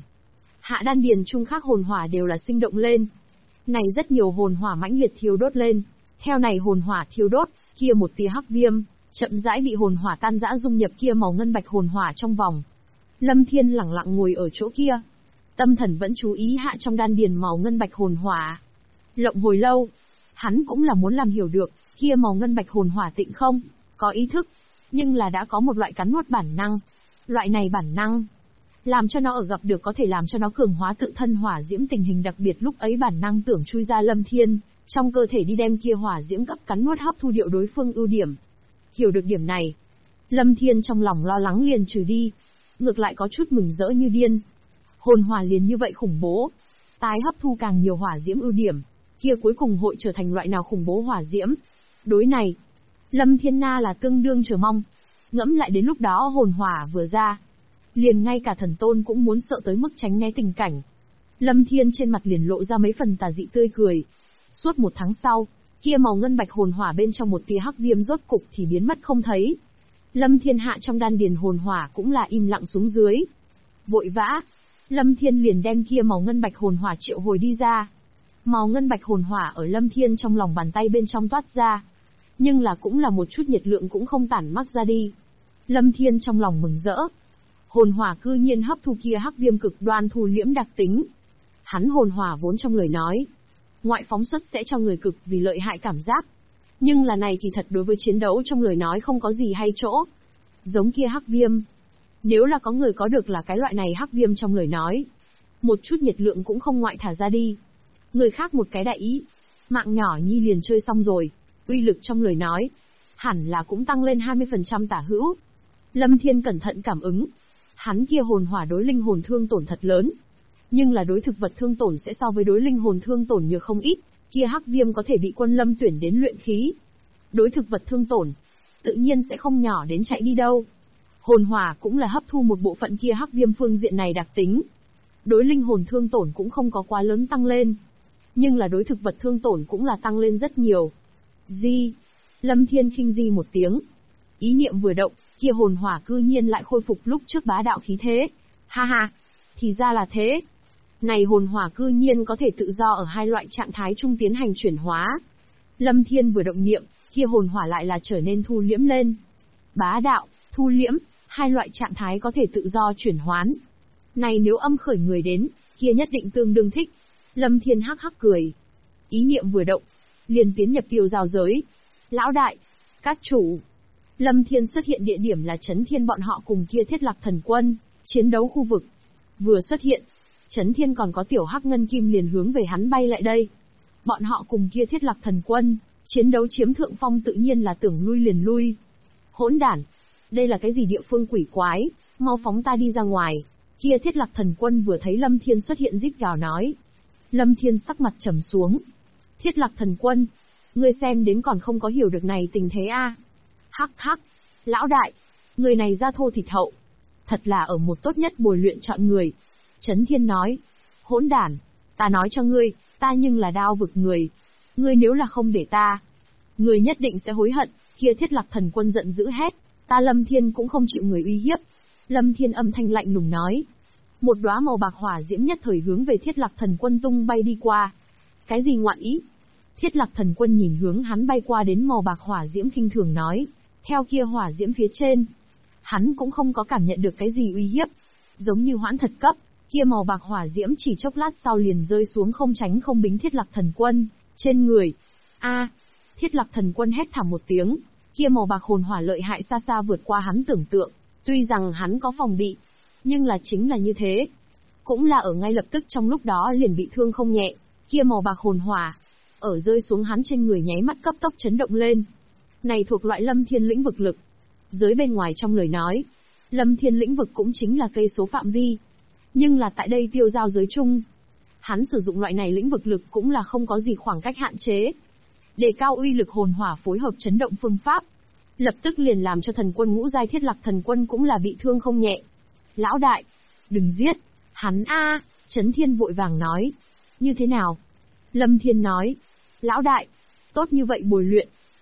đan điền trung khắc hồn hỏa đều là sinh động lên. Này rất nhiều hồn hỏa mãnh liệt thiêu đốt lên. Theo này hồn hỏa thiêu đốt, kia một tia hắc viêm, chậm rãi bị hồn hỏa tan rã dung nhập kia màu ngân bạch hồn hỏa trong vòng. Lâm Thiên lẳng lặng ngồi ở chỗ kia, tâm thần vẫn chú ý hạ trong đan điền màu ngân bạch hồn hỏa. Lộng hồi lâu, hắn cũng là muốn làm hiểu được, kia màu ngân bạch hồn hỏa tịnh không, có ý thức, nhưng là đã có một loại cắn nuốt bản năng. Loại này bản năng, làm cho nó ở gặp được có thể làm cho nó cường hóa tự thân hỏa diễm tình hình đặc biệt lúc ấy bản năng tưởng chui ra Lâm Thiên, trong cơ thể đi đem kia hỏa diễm cấp cắn nuốt hấp thu điệu đối phương ưu điểm. Hiểu được điểm này, Lâm Thiên trong lòng lo lắng liền trừ đi, ngược lại có chút mừng rỡ như điên. Hồn hỏa liền như vậy khủng bố, tái hấp thu càng nhiều hỏa diễm ưu điểm, kia cuối cùng hội trở thành loại nào khủng bố hỏa diễm. Đối này, Lâm Thiên Na là tương đương chờ mong. Ngẫm lại đến lúc đó hồn hỏa vừa ra, liền ngay cả thần tôn cũng muốn sợ tới mức tránh né tình cảnh. Lâm Thiên trên mặt liền lộ ra mấy phần tà dị tươi cười. Suốt một tháng sau, kia màu ngân bạch hồn hỏa bên trong một tia hắc viêm rốt cục thì biến mất không thấy. Lâm Thiên hạ trong đan điền hồn hỏa cũng là im lặng xuống dưới. Vội vã, Lâm Thiên liền đem kia màu ngân bạch hồn hỏa triệu hồi đi ra. Màu ngân bạch hồn hỏa ở Lâm Thiên trong lòng bàn tay bên trong toát ra, nhưng là cũng là một chút nhiệt lượng cũng không tản mắc ra đi. Lâm Thiên trong lòng mừng rỡ. Hồn hỏa cư nhiên hấp thu kia hắc viêm cực đoan thu liễm đặc tính. Hắn hồn hỏa vốn trong lời nói, ngoại phóng xuất sẽ cho người cực vì lợi hại cảm giác. Nhưng là này kỳ thật đối với chiến đấu trong lời nói không có gì hay chỗ. Giống kia hắc viêm, nếu là có người có được là cái loại này hắc viêm trong lời nói, một chút nhiệt lượng cũng không ngoại thả ra đi. Người khác một cái đại ý, mạng nhỏ nhi liền chơi xong rồi, uy lực trong lời nói, hẳn là cũng tăng lên 20% tả hữu. Lâm Thiên cẩn thận cảm ứng, hắn kia hồn hỏa đối linh hồn thương tổn thật lớn, nhưng là đối thực vật thương tổn sẽ so với đối linh hồn thương tổn nhược không ít, kia hắc viêm có thể bị quân lâm tuyển đến luyện khí. Đối thực vật thương tổn, tự nhiên sẽ không nhỏ đến chạy đi đâu. Hồn hỏa cũng là hấp thu một bộ phận kia hắc viêm phương diện này đặc tính. Đối linh hồn thương tổn cũng không có quá lớn tăng lên, nhưng là đối thực vật thương tổn cũng là tăng lên rất nhiều. Di, Lâm Thiên khinh di một tiếng. Ý niệm vừa động, kia hồn hỏa cư nhiên lại khôi phục lúc trước bá đạo khí thế. Ha ha, thì ra là thế. Này hồn hỏa cư nhiên có thể tự do ở hai loại trạng thái trung tiến hành chuyển hóa. Lâm Thiên vừa động niệm, kia hồn hỏa lại là trở nên thu liễm lên. Bá đạo, thu liễm, hai loại trạng thái có thể tự do chuyển hoán. Này nếu âm khởi người đến, kia nhất định tương đương thích. Lâm Thiên hắc hắc cười. Ý niệm vừa động, liền tiến nhập tiêu giao giới. Lão đại, các chủ. Lâm Thiên xuất hiện địa điểm là Chấn Thiên bọn họ cùng kia Thiết Lạc Thần Quân, chiến đấu khu vực. Vừa xuất hiện, Chấn Thiên còn có tiểu hắc ngân kim liền hướng về hắn bay lại đây. Bọn họ cùng kia Thiết Lạc Thần Quân, chiến đấu chiếm thượng phong tự nhiên là tưởng lui liền lui. Hỗn đản, đây là cái gì địa phương quỷ quái, mau phóng ta đi ra ngoài. Kia Thiết Lạc Thần Quân vừa thấy Lâm Thiên xuất hiện rít gào nói. Lâm Thiên sắc mặt trầm xuống. Thiết Lạc Thần Quân, ngươi xem đến còn không có hiểu được này tình thế a? Hắc hắc, lão đại, người này da thô thịt hậu, thật là ở một tốt nhất bồi luyện chọn người. Chấn Thiên nói, hỗn đản, ta nói cho ngươi, ta nhưng là đao vực người, ngươi nếu là không để ta, ngươi nhất định sẽ hối hận. Kia Thiết Lạc Thần Quân giận dữ hét, ta Lâm Thiên cũng không chịu người uy hiếp. Lâm Thiên âm thanh lạnh lùng nói. Một đóa màu bạc hỏa diễm nhất thời hướng về Thiết Lạc Thần Quân tung bay đi qua. Cái gì ngoạn ý? Thiết Lạc Thần Quân nhìn hướng hắn bay qua đến màu bạc hỏa diễm khinh thường nói, theo kia hỏa diễm phía trên, hắn cũng không có cảm nhận được cái gì uy hiếp, giống như hoãn thật cấp, kia màu bạc hỏa diễm chỉ chốc lát sau liền rơi xuống không tránh không bính Thiết Lạc Thần Quân trên người. A! Thiết Lạc Thần Quân hét thảm một tiếng, kia màu bạc hồn hỏa lợi hại xa xa vượt qua hắn tưởng tượng, tuy rằng hắn có phòng bị, nhưng là chính là như thế, cũng là ở ngay lập tức trong lúc đó liền bị thương không nhẹ. Kia màu bạc hồn hỏa ở rơi xuống hắn trên người nháy mắt cấp tốc chấn động lên. Này thuộc loại Lâm Thiên lĩnh vực lực. Giới bên ngoài trong lời nói, Lâm Thiên lĩnh vực cũng chính là cây số phạm vi. Nhưng là tại đây tiêu giao giới chung, hắn sử dụng loại này lĩnh vực lực cũng là không có gì khoảng cách hạn chế. Đề cao uy lực hồn hỏa phối hợp chấn động phương pháp, lập tức liền làm cho thần quân ngũ giai Thiết Lạc Thần Quân cũng là bị thương không nhẹ. Lão đại, đừng giết, hắn a! Chấn Thiên vội vàng nói. Như thế nào? Lâm Thiên nói. Lão đại, tốt như vậy bồi luyện,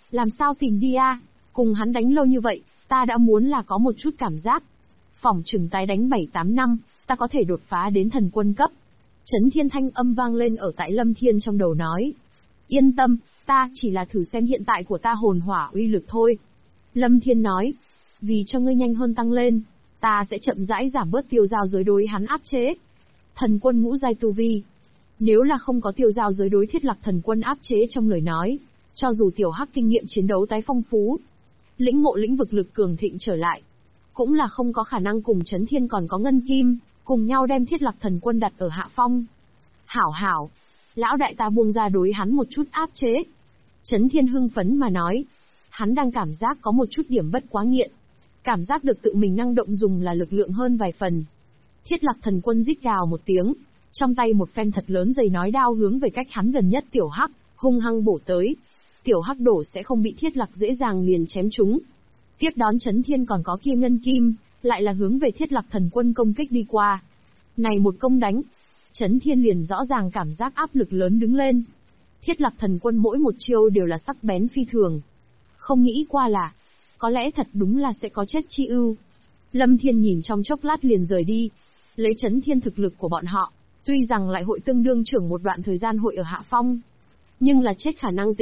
Làm sao tìm đi a? Cùng hắn đánh lâu như vậy, ta đã muốn là có một chút cảm giác. Phỏng chừng tái đánh 7-8 năm, ta có thể đột phá đến thần quân cấp. Chấn Thiên thanh âm vang lên ở tại Lâm Thiên trong đầu nói. Yên tâm, ta chỉ là thử xem hiện tại của ta hồn hỏa uy lực thôi. Lâm Thiên nói, vì cho ngươi nhanh hơn tăng lên, ta sẽ chậm rãi giảm bớt tiêu giao giới đối hắn áp chế. Thần quân ngũ giai tu vi. Nếu là không có tiêu giao giới đối thiết lạc thần quân áp chế trong lời nói, cho dù tiểu hắc kinh nghiệm chiến đấu tái phong phú, lĩnh ngộ lĩnh vực lực cường thịnh trở lại, cũng là không có khả năng cùng Chấn Thiên còn có Ngân Kim, cùng nhau đem thiết lạc thần quân đặt ở hạ phong. Hảo hảo, lão đại ta buông ra đối hắn một chút áp chế. Chấn Thiên hưng phấn mà nói, hắn đang cảm giác có một chút điểm bất quá nghiện, cảm giác được tự mình năng động dùng là lực lượng hơn vài phần. Thiết lạc thần quân rít gào một tiếng, trong tay một phen thật lớn dày nói đao hướng về cách hắn gần nhất tiểu hắc, hung hăng bổ tới. Tiểu hắc đổ sẽ không bị thiết lạc dễ dàng liền chém trúng. Tiếp đón Chấn Thiên còn có kia Ngân Kim, lại là hướng về thiết lạc thần quân công kích đi qua. Này một công đánh, Chấn Thiên liền rõ ràng cảm giác áp lực lớn đứng lên. Thiết lạc thần quân mỗi một chiêu đều là sắc bén phi thường. Không nghĩ qua là, có lẽ thật đúng là sẽ có chết chi ưu. Lâm Thiên nhìn trong chốc lát liền rời đi. Lấy Chấn Thiên thực lực của bọn họ, tuy rằng lại hội tương đương trưởng một đoạn thời gian hội ở hạ phong, nhưng là chết khả năng